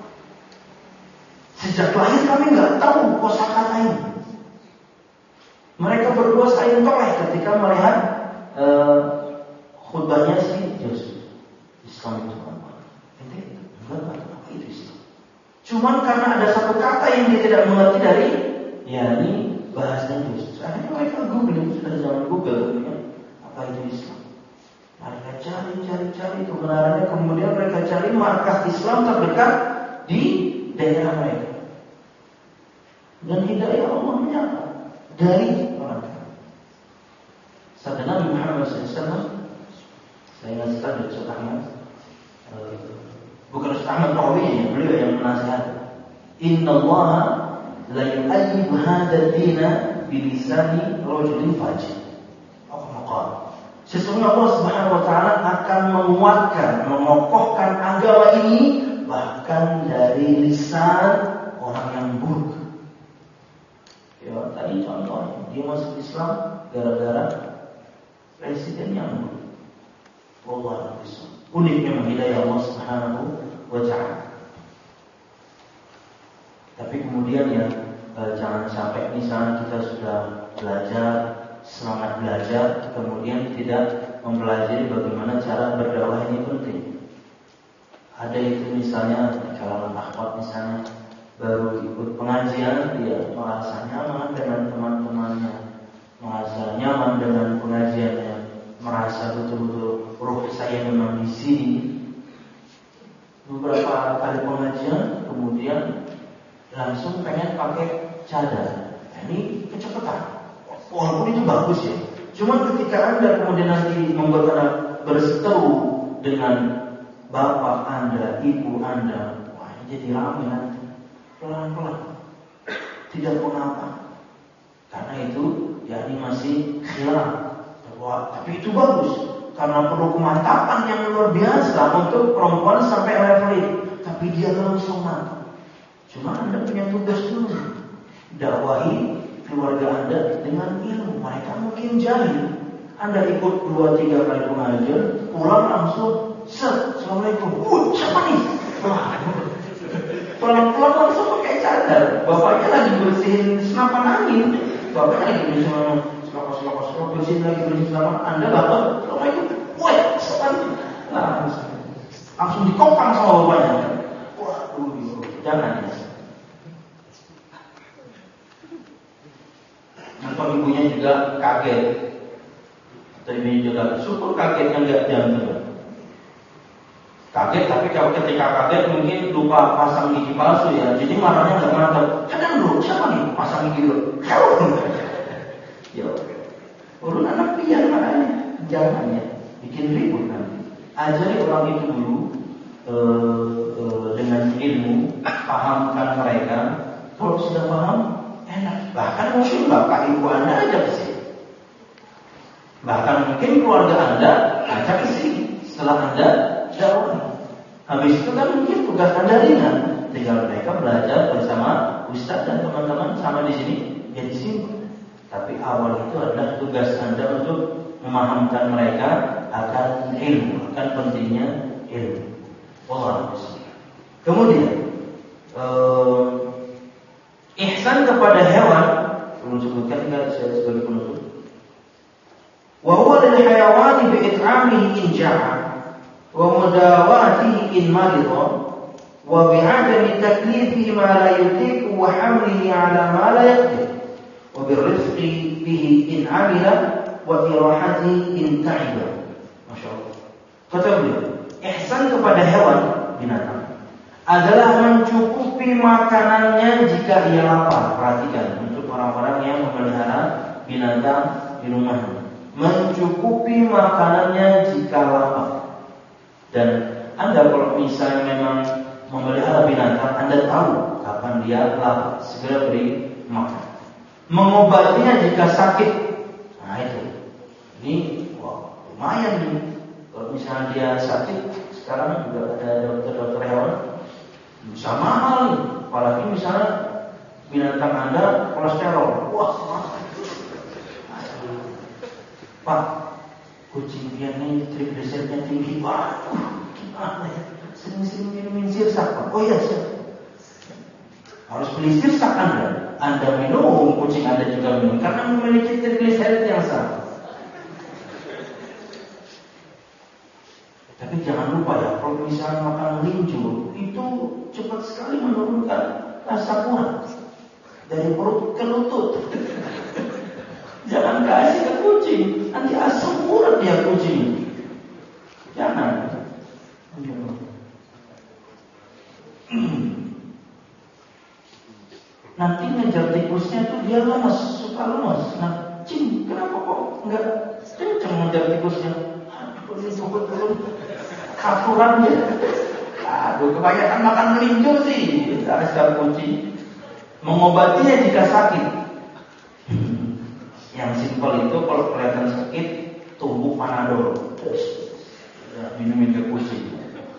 Sejak lahir kami nggak tahu kosakata ini. Mereka berdua saling toleh ketika melihat uh, khutbahnya si Yesus. Islam itu apa? Ente enggak tahu apa itu Islam. Cuman karena ada satu kata yang dia tidak mengerti dari, ya ini bahasa Yesus. Akhirnya mereka googling, sudah zaman Google, ya, apa itu Islam. Mereka cari, cari, cari kebenarannya. Kemudian mereka cari markas Islam terdekat di daerah mereka. Dan hidayah Allah menyapa dari orang. Sabda Nabi Muhammad shallallahu alaihi wasallam, saya ingat sekali Ustaz Ahmad, uh, bukan Ustaz Ahmad Rawi, beliau yang menasihat. Inna Allah la yu'ayyib hadha dina bilisani rajulin fajir. Oh maqal. Sesungguhnya Allah Subhanahu wa Ta'ala akan menguatkan, mengokohkan agama ini bahkan dari lisan orang yang buruk. Ya, tadi contoh dia masuk Islam gara-gara presiden yang buruk. Wallahu a'lam. Uniknya hidayah Allah Subhanahu wa Ta'ala. Tapi kemudian ya eh, jangan sampai misalnya kita sudah belajar, semangat belajar, kemudian tidak mempelajari bagaimana cara berdakwah ini penting. Ada itu misalnya di kalangan akhwat misalnya baru ikut pengajian, dia merasa nyaman dengan teman-temannya, merasa nyaman dengan pengajiannya, merasa betul-betul ruh saya memang di sini. Beberapa kali pengajian, kemudian langsung pengen pakai cadar. Ini kecepatan. Walaupun itu bagus ya. Cuma ketika Anda kemudian nanti membuat Anda berseteru dengan bapak Anda, ibu Anda, wah ini jadi ramai nanti. Pelan-pelan, tidak mengapa. Karena itu, ya ini masih khilaf. Wah, tapi itu bagus. Karena perlu kemantapan yang luar biasa untuk perempuan sampai level itu. Tapi dia langsung mantap. Cuma Anda punya tugas dulu. Dakwahi keluarga Anda dengan ilmu. Mereka mungkin jahil. Anda ikut dua tiga kali pengajian, pulang langsung set, assalamualaikum. Wah, siapa nih? Wah, pelan-pelan langsung pakai cadar. Bapaknya lagi bersihin senapan angin. Bapaknya lagi bersihin selapa-selapa-selapa, bersihin lagi bersihin senapan. Anda bapak, assalamualaikum. Wah, sepan. Nah, langsung dikopang sama bapaknya. Waduh, jangan ya. Atau ibunya juga kaget. Atau ibunya juga syukur kagetnya nggak jantung. Kaget, tapi kalau ketika kaget mungkin lupa pasang gigi palsu ya. Jadi marahnya nggak mantap. Kadang dulu siapa nih pasang gigi dulu? Kau. Ya, urun anak pian makanya jangan ya bikin ribut nanti. Ajari orang itu dulu e, e, dengan ilmu, pahamkan mereka. Kalau sudah paham, enak. Bahkan mungkin bapak ibu Anda ajak ke sini. Bahkan mungkin keluarga Anda ajak ke sini. Setelah Anda dakwah. Habis itu kan mungkin tugas Anda ringan, tinggal mereka belajar bersama ustaz dan teman-teman sama di sini, ya di sini. Tapi awal itu adalah tugas Anda untuk memahamkan mereka akan ilmu, akan pentingnya ilmu. Wallahu a'lam. Kemudian eh, ihsan kepada hewan, perlu sebutkan enggak saya sebagai penutup. Wa huwa lil hayawani bi it'amihi in ja'a wa mudawatihi in marida wa bi'adami taklifihi ma la yutiqu wa hamlihi 'ala ma la yaqdir wa birrizqi bihi in 'amila wa irahatihi in ta'iba. Masyaallah. Kata beliau, ihsan kepada hewan binatang adalah mencukupi makanannya jika ia lapar. Perhatikan untuk orang-orang yang memelihara binatang di rumahnya, mencukupi makanannya jika lapar. Dan Anda kalau misalnya memang memelihara binatang, Anda tahu kapan dia lapar, segera beri makan. Mengobatinya jika sakit, nah itu, ini wah, lumayan nih. Kalau misalnya dia sakit, sekarang juga ada dokter-dokter hewan, bisa mahal nih. Apalagi misalnya binatang Anda kolesterol, wah mahal. Pak, kucing dia nih triglyceridnya tinggi, waduh, gimana ya? Sering-sering minumin sirsak, Pak. Oh iya, siap. Harus beli sirsak Anda. Anda minum, kucing Anda juga minum, karena memiliki trigliserid yang sama. Tapi jangan lupa ya, kalau misalnya makan linjur, itu cepat sekali menurunkan rasa urat dari perut ke lutut. Jangan kasih ke kucing, nanti asam urat dia kucing. Jangan. Nanti ngejar tikusnya tuh dia lemas, suka lemas. Nah, cing, kenapa kok enggak kenceng ngejar tikusnya? Aduh, ini betul-betul aturan dia. Aduh, kebanyakan makan melinjur sih. Dasar kucing. Mengobatinya jika sakit. Yang simpel itu kalau kelihatan sakit, tumbuh panadol. Ya, minumin ke kucing.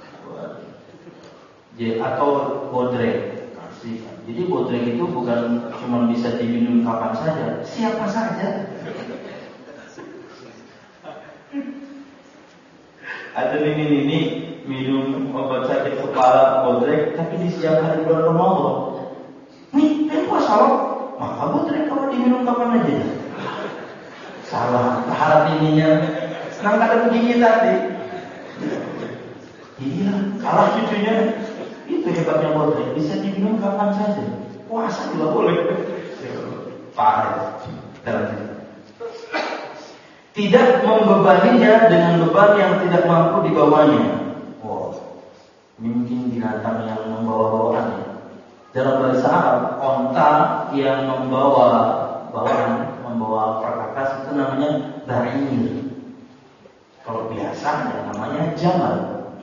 Atau bodrek. Jadi bodrek itu bukan cuma bisa diminum kapan saja, siapa saja. Ada ini-ini minum obat sakit kepala bodrek, tapi di siang hari bulan Ramadan. Nih, kan puasa loh, maka bodrek kalau diminum kapan aja. Salah, harap ininya senang kada begini tadi. Iya, kalah cucunya. Itu hebatnya bodrek, bisa diminum kapan saja. Puasa juga boleh. Parah. Tidak membebaninya dengan beban yang tidak mampu dibawanya. Wow, ini mungkin binatang yang membawa bawaan ya. Dalam bahasa Arab, onta yang membawa bawaan, membawa perkakas itu namanya ba'ir. Kalau biasa ya namanya jamal.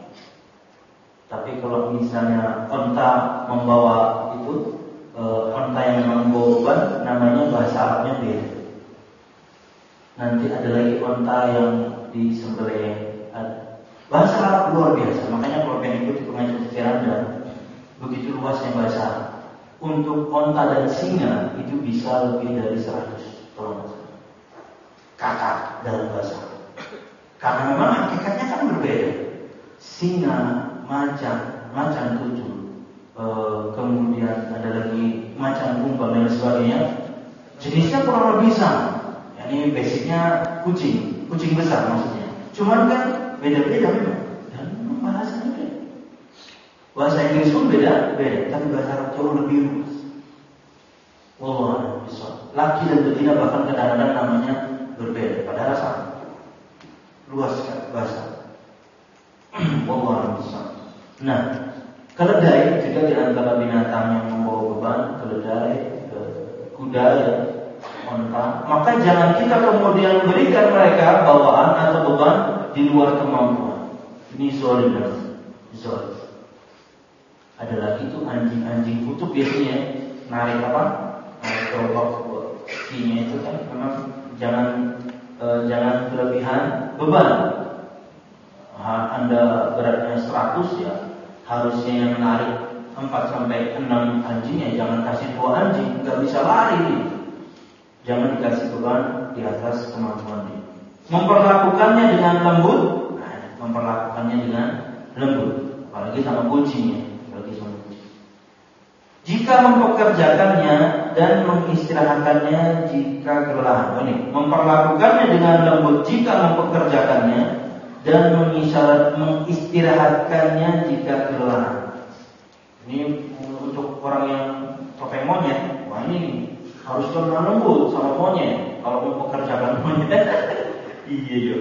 Tapi kalau misalnya onta membawa itu, e, onta yang memang membawa beban, namanya bahasa Arabnya beda. Nanti ada lagi onta yang disembelih. Bahasa Arab luar biasa, makanya kalau pengen ikut pengajian sejarah dan begitu luasnya bahasa Arab. Untuk onta dan singa itu bisa lebih dari seratus kalau nggak salah kata dalam bahasa Arab. Karena memang hakikatnya kan berbeda. Singa, macan, macan tutul, e, kemudian ada lagi macan kumbang dan sebagainya. Jenisnya kurang lebih sama. Ini basicnya kucing, kucing besar maksudnya. Cuman kan beda-beda memang. Dan memang bahasanya beda. Bahasa Inggris pun beda, beda. Tapi bahasa Arab jauh lebih luas. Wallah, bisa. Laki dan betina bahkan kadang-kadang namanya berbeda. Padahal sama. Luas kan bahasa. Wallah, bisa. Nah, keledai juga di antara binatang yang membawa beban, keledai, kuda, ya, onta. Maka jangan kita kemudian berikan mereka bawaan atau beban di luar kemampuan. Ini zalim, zalim. Ada lagi itu anjing-anjing kutub biasanya narik apa? Narik gerobak kakinya itu kan memang jangan eh, jangan kelebihan beban. Anda beratnya seratus ya, harusnya yang menarik empat sampai enam anjing ya, jangan kasih dua anjing, nggak bisa lari nih. Jangan dikasih beban di atas kemampuan dia. Memperlakukannya dengan lembut, nah, memperlakukannya dengan lembut, apalagi sama kucingnya, apalagi sama kucing. Jika mempekerjakannya dan mengistirahatkannya jika kelelahan, ini memperlakukannya dengan lembut jika mempekerjakannya dan mengistirahatkannya jika kelelahan. Ini untuk orang yang topeng monyet, wah ini harus lemah lembut sama monyet kalau mau pekerjaan monyet. Iya ya.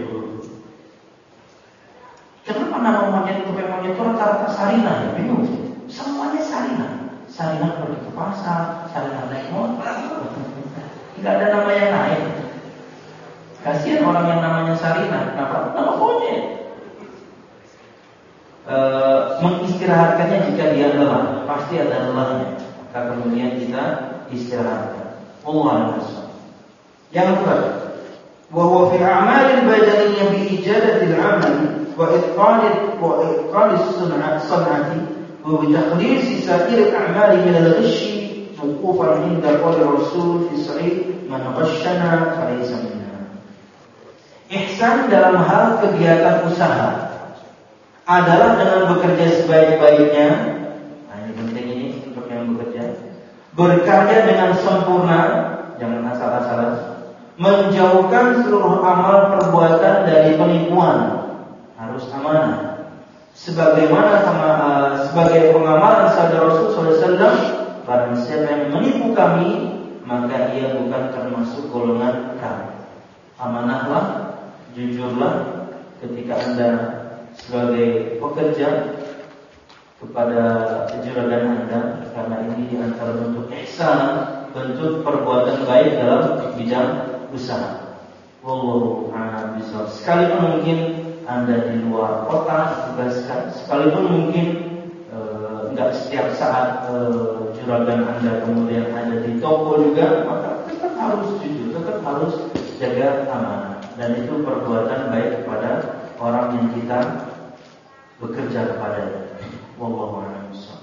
Kenapa nama monyet itu topeng monyet itu rata-rata Sarina ya? Bingung. Semuanya Sarina. Sarina pergi ke pasar, Sarina naik motor. Tidak ada nama yang lain. Kasihan orang yang namanya Sarina. Kenapa? Nama monyet. E, mengistirahat istirahatkannya jika dia lelah. Pasti ada lelahnya. Maka kemudian kita istirahatkan. Allah Subhanahu. Yang kedua, wa huwa fi a'malil badaniyyah bi ijadatil 'amal wa itqanil wa itqalis sun'ati wa bi takhlisi sa'ir al-a'mal min al-ghish wuqufan 'inda qawli Rasul fi sahih man ghashana falaysa minna. Ihsan dalam hal kegiatan usaha adalah dengan bekerja sebaik-baiknya. Nah, ini penting ini untuk yang bekerja. Berkarya dengan sempurna, jangan asal-asalan. Menjauhkan seluruh amal perbuatan dari penipuan, harus amanah. Sebagaimana sama, uh, sebagai pengamalan sabda Rasul sallallahu alaihi wasallam, barang siapa yang menipu kami, maka ia bukan termasuk golongan kami. Amanahlah, jujurlah ketika Anda sebagai pekerja kepada juragan Anda, karena ini antara bentuk ihsan, bentuk perbuatan baik dalam bidang usaha. Wallahu a'lam bishawab. Sekalipun mungkin Anda di luar kota tugaskan, sekalipun mungkin enggak e, setiap saat e, juragan Anda kemudian ada di toko juga, maka tetap harus jujur, tetap harus jaga amanah. Dan itu perbuatan baik kepada orang yang kita bekerja kepadanya. Wallahu a'lam bishawab.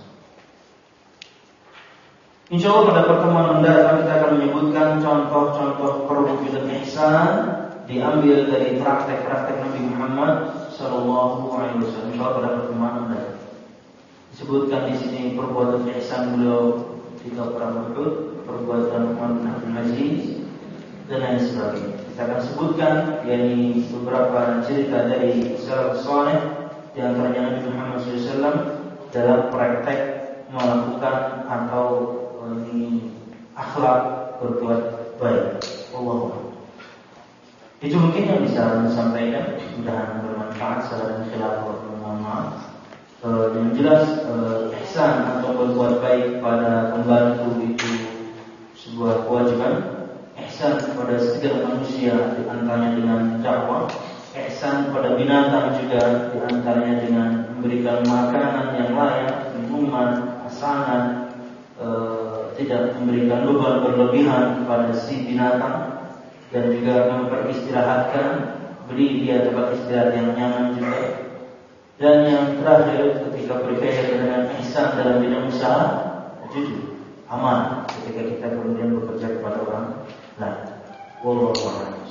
Insyaallah pada pertemuan mendatang kita akan menyebutkan contoh-contoh perwujudan ihsan diambil dari praktek-praktek Nabi Muhammad sallallahu alaihi wasallam. Insyaallah pada pertemuan mendatang. Disebutkan di sini perbuatan ihsan beliau ketika perang Uhud, perbuatan Umar bin Abdul Aziz dan lain sebagainya. Kita akan sebutkan yakni beberapa cerita dari salaf saleh di antaranya Nabi Muhammad sallallahu alaihi wasallam dalam praktek melakukan atau ini akhlak berbuat baik. Allah. Itu mungkin yang bisa disampaikan, mudah-mudahan bermanfaat. Salah dan khilaf, mohon maaf. E, yang jelas e, ihsan atau berbuat baik pada pembantu itu sebuah kewajiban. Ihsan kepada segala manusia di antaranya dengan dakwah. Ihsan kepada binatang juga di antaranya dengan memberikan makanan yang layak, minuman, asanan, e, tidak memberikan beban berlebihan kepada si binatang, dan juga memperistirahatkan, beri dia tempat istirahat yang nyaman juga. Dan yang terakhir ketika berkaitan dengan ihsan dalam bidang usaha, jujur, aman ketika kita kemudian bekerja kepada orang lain. Wallahu a'lam.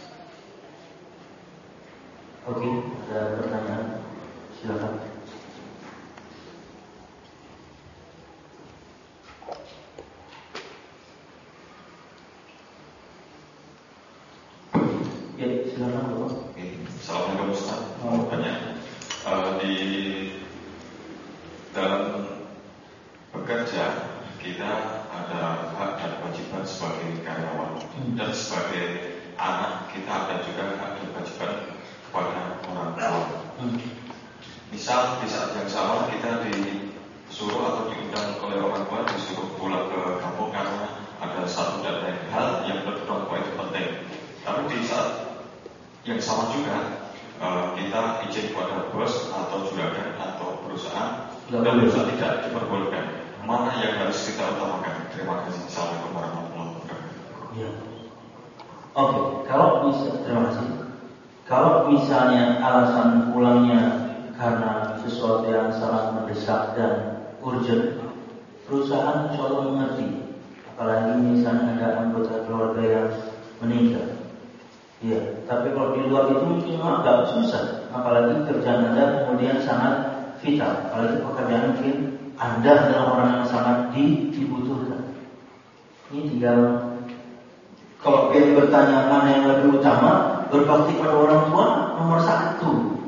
Oke, ada pertanyaan? Silakan. Ya, silakan Bapak. Assalamualaikum Ustaz. Mau tanya, uh, di dalam bekerja kita ada hak dan kewajiban sebagai karyawan, hmm. dan sebagai anak kita ada juga hak dan kewajiban kepada orang tua. Hmm. Misal di saat yang sama kita disuruh atau diundang oleh orang tua, disuruh pulang ke kampung karena ada satu dan lain hal yang menurut orang tua itu penting. Tapi di saat yang sama juga uh, kita izin kepada bos atau juragan atau perusahaan dan perusahaan tidak diperbolehkan. Mana yang harus kita utamakan? Terima kasih. Assalamualaikum warahmatullahi wabarakatuh. Ya. Oke, kalau bisa, terima kasih. Kalau misalnya alasan pulangnya karena sesuatu yang sangat mendesak dan urgent, perusahaan insya Allah mengerti. Apalagi misalnya ada anggota keluarga yang meninggal. Ya, tapi kalau di luar itu mungkin agak susah. Apalagi kerjaan Anda kemudian sangat vital. Apalagi pekerjaan mungkin Anda adalah orang yang sangat dibutuhkan. Ini tinggal, kalau dia bertanya mana yang lebih utama, berbakti pada orang tua nomor satu.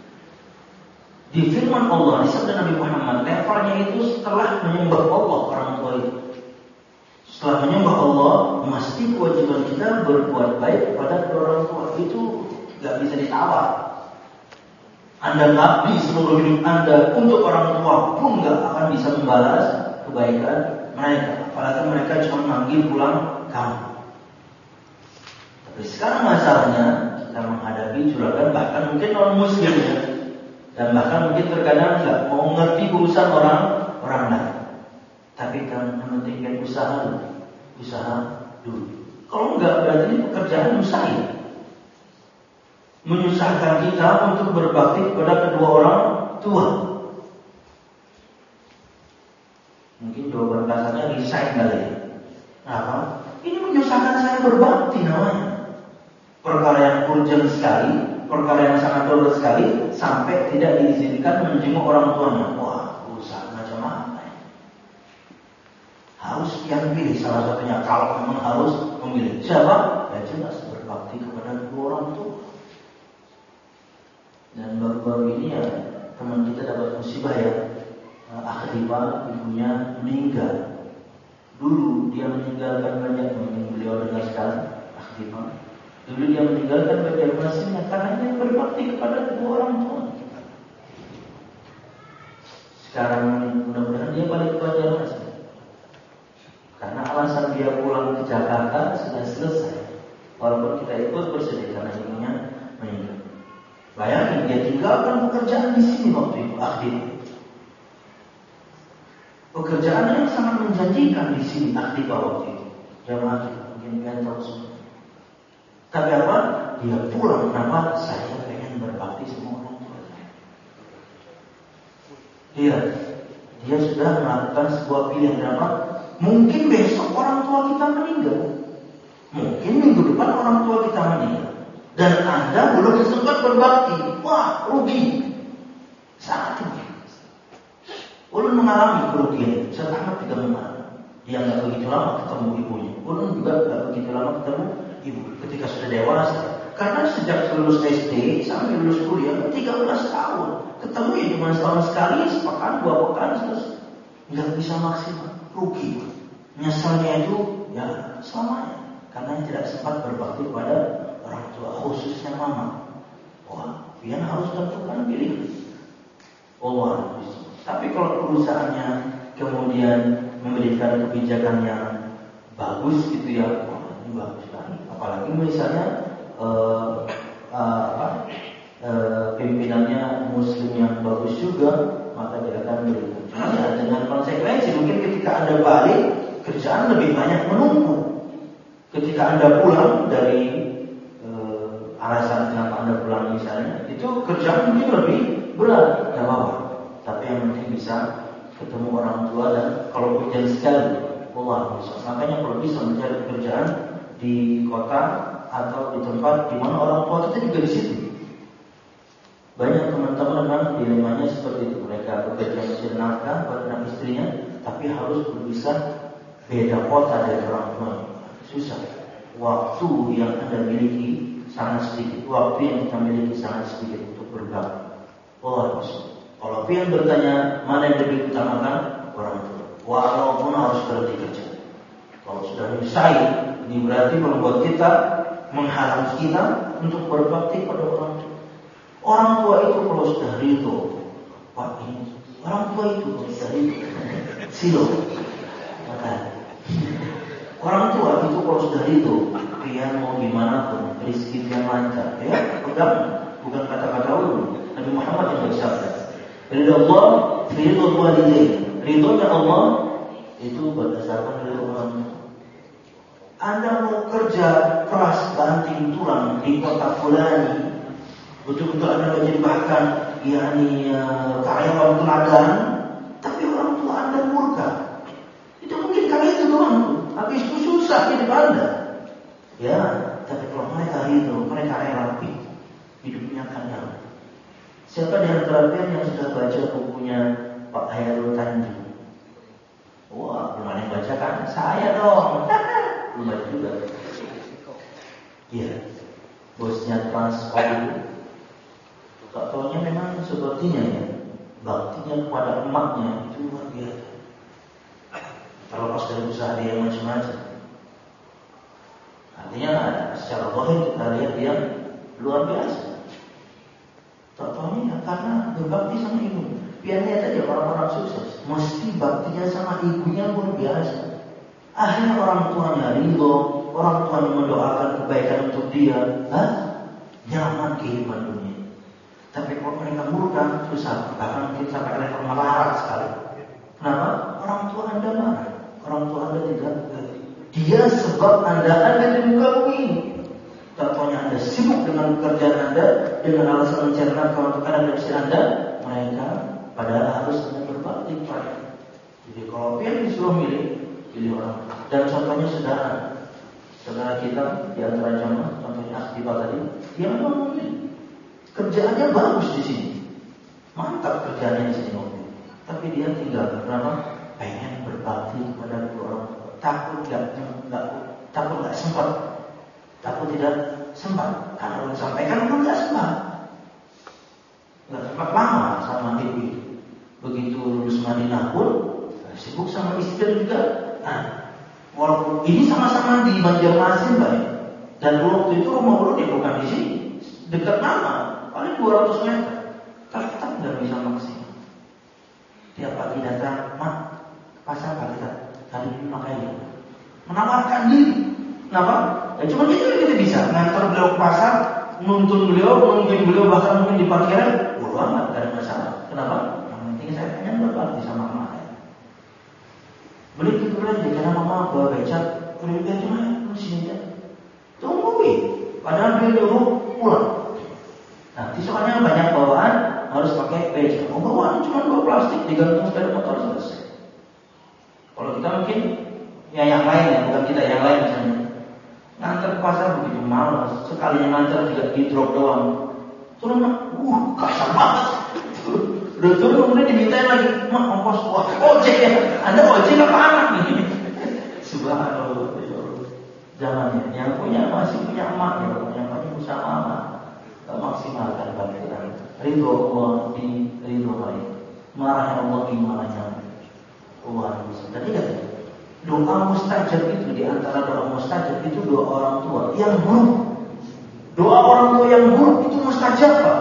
Di firman Allah, di sabda Nabi Muhammad, levelnya itu setelah menyembah Allah orang tua itu. Setelah menyembah Allah, mesti kewajiban kita berbuat baik kepada orang tua. Itu gak bisa ditawar. Anda ngabdi seluruh hidup Anda untuk orang tua pun gak akan bisa membalas kebaikan mereka. Apalagi mereka cuma manggil pulang kamu. Tapi sekarang masalahnya kita menghadapi juragan bahkan mungkin non muslim ya. Dan bahkan mungkin terkadang nggak mau ngerti urusan orang orang lain. Tapi kan mementingkan usaha dulu, usaha dulu. Kalau enggak berarti ini pekerjaan mustahil. Menyusahkan kita untuk berbakti kepada kedua orang tua. Mungkin jawaban kasarnya resign kali ya. Apa? Ini menyusahkan saya berbakti namanya. Perkara yang urgent sekali, perkara yang sangat darurat sekali, sampai tidak diizinkan menjenguk orang tuanya. Wah, urusan macam apa ya? Harus yang pilih salah satunya. Kalau memang harus memilih siapa? Ya jelas berbakti kepada kedua orang tua. Dan baru-baru ini ya teman kita dapat musibah ya, akhirnya ibunya meninggal. Dulu dia meninggalkan banyak, mungkin beliau dengar sekarang akhirnya. Dulu dia meninggalkan bagian nasinya karena dia berbakti kepada kedua orang tua. Sekarang mudah-mudahan dia balik ke Banjarmasin. Karena alasan dia pulang ke Jakarta sudah selesai. Walaupun kita ikut bersedih karena ibunya meninggal. Bayangin dia tinggalkan pekerjaan di sini waktu itu akhirnya. Pekerjaan yang sangat menjanjikan di sini akhirnya waktu itu. Jamaah mungkin kalian tahu semua. Tapi apa? Dia pulang, kenapa? Saya pengen berbakti sama orang tua saya. Dia, dia sudah melakukan sebuah pilihan apa? Mungkin besok orang tua kita meninggal. Mungkin minggu depan orang tua kita meninggal. Dan Anda belum sempat berbakti. Wah, rugi. Sangat rugi. Ulun mengalami kerugian. Saya tamat juga mengalami. Dia nggak begitu lama ketemu ibunya. Ulun juga nggak begitu lama ketemu ibu ketika sudah dewasa. Karena sejak lulus S D sampai lulus kuliah tiga belas tahun. Ketemu ya cuma setahun sekali, sepekan, dua pekan, terus nggak bisa maksimal. Rugi. Nyesalnya itu ya selamanya. Karena tidak sempat berbakti pada orang tua, khususnya mama. Wah, dia harus tentukan pilih. Allah. Tapi kalau perusahaannya kemudian memberikan kebijakan yang bagus gitu ya, wah ini bagus sekali. Apalagi misalnya uh, uh, apa, uh, pimpinannya Muslim yang bagus juga, maka dia akan berikan. Cuma ya dengan konsekuensi mungkin ketika Anda balik kerjaan lebih banyak menumpuk. Ketika Anda pulang dari uh, alasan kenapa Anda pulang misalnya, itu kerjaan mungkin lebih berat, tidak apa-apa. Tapi yang penting bisa ketemu orang tua dan kalau hujan sekali, Allah bisa. Makanya kalau bisa mencari pekerjaan di kota atau di tempat di mana orang tua kita juga di situ. Banyak teman-teman memang dilemanya seperti itu. Mereka bekerja mencari nafkah buat anak istrinya, tapi harus berpisah beda kota dari orang tua. Susah. Waktu yang Anda miliki sangat sedikit. Waktu yang kita miliki sangat sedikit untuk berbakti. Allah bisa. Kalau pian bertanya mana yang lebih utamakan, orang tua. Walaupun harus berhenti kerja. Kalau sudah menyusai, ini berarti membuat kita, menghalang kita untuk berbakti pada orang tua. Orang tua itu kalau sudah ridho, Pak ini, orang tua itu kalau sudah ridho, silo. Maka orang tua itu kalau sudah ridho, pian mau gimana pun, rezeki yang lancar, ya pegang, bukan kata-kata ulu. Nabi Muhammad yang bersabda. Ridho Allah, ridho walidain. Ridhonya Allah itu berdasarkan ridho orang tua. Anda mau kerja keras banting tulang di kota fulani, betul-betul Anda menjadi bahkan yakni uh, karyawan teladan, tapi orang tua Anda murka. Itu mungkin kali itu doang. Habis itu susah hidup Anda. Ya, tapi kalau mereka ridho, mereka rela hidupnya kandang. Siapa di antara kalian yang sudah baca bukunya Pak Hairul Tanjung? Wah, belum ada yang baca kan? Saya dong. Belum baca juga. Iya. Bosnya Transport. Tak taunya memang sepertinya ya, baktinya kepada emaknya itu luar biasa. Terlepas dari usaha dia macam-macam. Artinya secara zahir kita lihat dia luar biasa. Tak tahunya karena berbakti sama ibu. Biar lihat aja orang-orang sukses, mesti baktinya sama ibunya luar biasa. Akhirnya orang tuanya ridho, orang tuanya mendoakan kebaikan untuk dia. Hah? Nyaman kehidupan dunia. Tapi kalau mereka murka, susah. Bahkan mungkin sampai level marah sekali. Kenapa? Orang tua Anda marah. Orang tua Anda tidak. Dia sebab Anda ada di muka bumi ini. Contohnya Anda sibuk dengan pekerjaan Anda, dengan alasan mencari nafkah untuk anak dan istri Anda, mereka padahal harus Anda berbakti kepada. Jadi kalau pilih disuruh milih, pilih orang. Dan contohnya saudara, saudara kita di antara jamaah, contohnya Aktiva tadi, dia memang memilih. Kerjaannya bagus di sini, mantap kerjaannya di sini, tapi dia tinggal karena pengen berbakti kepada kedua orang tua. Takut nggak, nggak takut nggak sempat, takut tidak sempat. Karena belum sampaikan belum nggak sempat, nggak sempat lama sama ibu. Begitu lulus Madinah pun sibuk sama istri juga. Nah, walaupun ini sama-sama di Banjarmasin, Pak, dan waktu itu rumah beliau bukan di sini, dekat nama. Paling dua ratus meter, tapi kita tidak bisa maksimal. Tiap pagi datang, mak, pasar Pak kita, hari ini makan ini. Menawarkan diri. Kenapa? Ya cuma itu yang kita bisa. Ngantar beliau ke pasar, nuntun beliau, mungkin beliau bahkan mungkin di parkiran, bodo amat, tidak ada masalah. Kenapa? Yang penting saya pengen berbakti sama mama. Beli itu belanja karena mama bawa becak, beli becak cuma di sini aja. Tungguin, padahal dia dulu pulang. Nanti soalnya banyak bawaan harus pakai becak. Oh, bawaan cuma bawa plastik digantung sepeda motor selesai. Kalau kita mungkin ya yang lain ya, bukan kita yang lain misalnya. Ngantar ke pasar begitu malas, sekalinya ngantar juga di drop doang. Turun, uh kasar banget. Udah turun kemudian dimintain lagi, mak ongkos wah ojek ya. Anda ojek apa anak nih? Subhanallah. Zamannya yang punya masih punya emak ya, yang punya usaha mama. Maksimalkan bantuan ridho Allah di ridho lain, marahnya Allah di marahnya Allah. Jadi kan doa mustajab itu, di antara doa mustajab itu doa orang tua yang buruk. Doa orang tua yang buruk itu mustajab, Pak.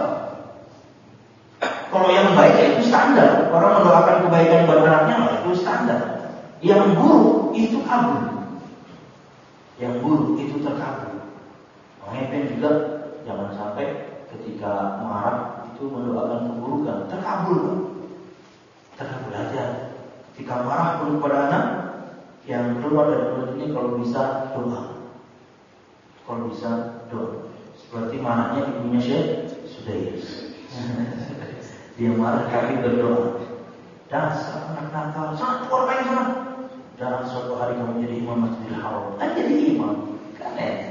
Kalau yang baik ya itu standar, orang mendoakan kebaikan buat anaknya itu standar. Yang buruk itu kabul, yang buruk itu terkabul. Makanya juga jangan sampai ketika marah itu mendoakan keburukan, terkabul, terkabul aja. Ketika marah pun kepada anak, yang keluar dari mulut ini kalau bisa doa, kalau bisa doa. Seperti marahnya ibunya Syekh Sudais. Dia marah tapi berdoa. Dasar anak nakal, sana keluar main sana. Jangan suatu hari kamu jadi imam Masjidil Haram. Kan jadi imam, kan ya.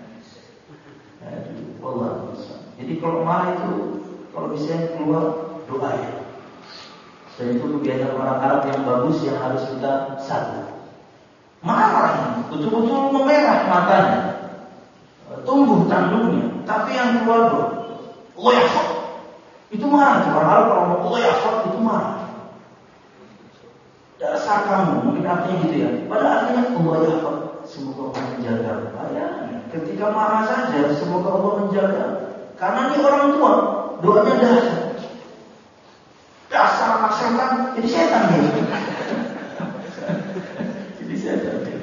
Allah. Jadi kalau marah itu, kalau bisa keluar doa ya. Dan itu kebiasaan orang Arab yang bagus yang harus kita sadar. Marah, betul-betul memerah matanya, tumbuh tanduknya, tapi yang keluar doa. Allah ya sok. Itu marah. Orang Arab kalau mau Allah ya sok itu marah. Dasar kamu, mungkin artinya gitu ya. Pada artinya Allah ya sok. Semoga Allah menjaga. Bayangin, ketika marah saja, semoga Allah menjaga. Karena ini orang tua, doanya dasar. Dasar anak setan, jadi setan dia. Jadi setan dia.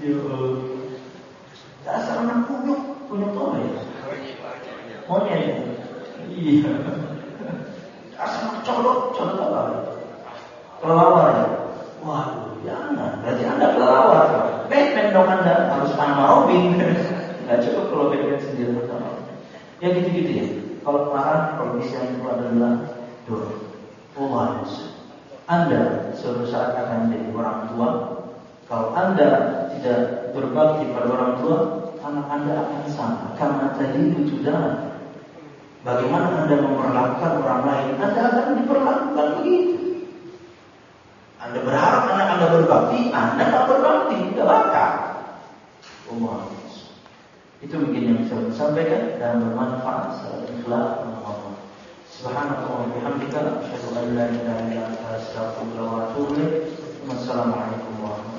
Dasar anak kunyuk, kunyuk apa ya? Monyet ya? Iya. Dasar anak colok, colok apa? Kelelawar ya? Waduh, jangan. Berarti Anda kelelawar. Batman dong Anda, harus sama Robin. Nggak cukup kalau Batman sendiri sama. Ya gitu-gitu ya. Kalau marah, kalau bisa itu adalah doa. Allah. Anda suatu saat akan menjadi orang tua. Kalau Anda tidak berbakti pada orang tua, anak Anda akan sama. Karena tadi itu sudah. Bagaimana Anda memperlakukan orang lain, Anda akan diperlakukan begitu. Anda berharap anak Anda berbakti, Anda tak berbakti, tidak bakal. Allah. Itu mungkin yang bisa saya sampaikan dan bermanfaat secara ikhlas Allah. Subhanallah wa bihamdika asyhadu an la ilaha illa anta astaghfiruka wa atubu ilaik. Wassalamualaikum warahmatullahi wabarakatuh.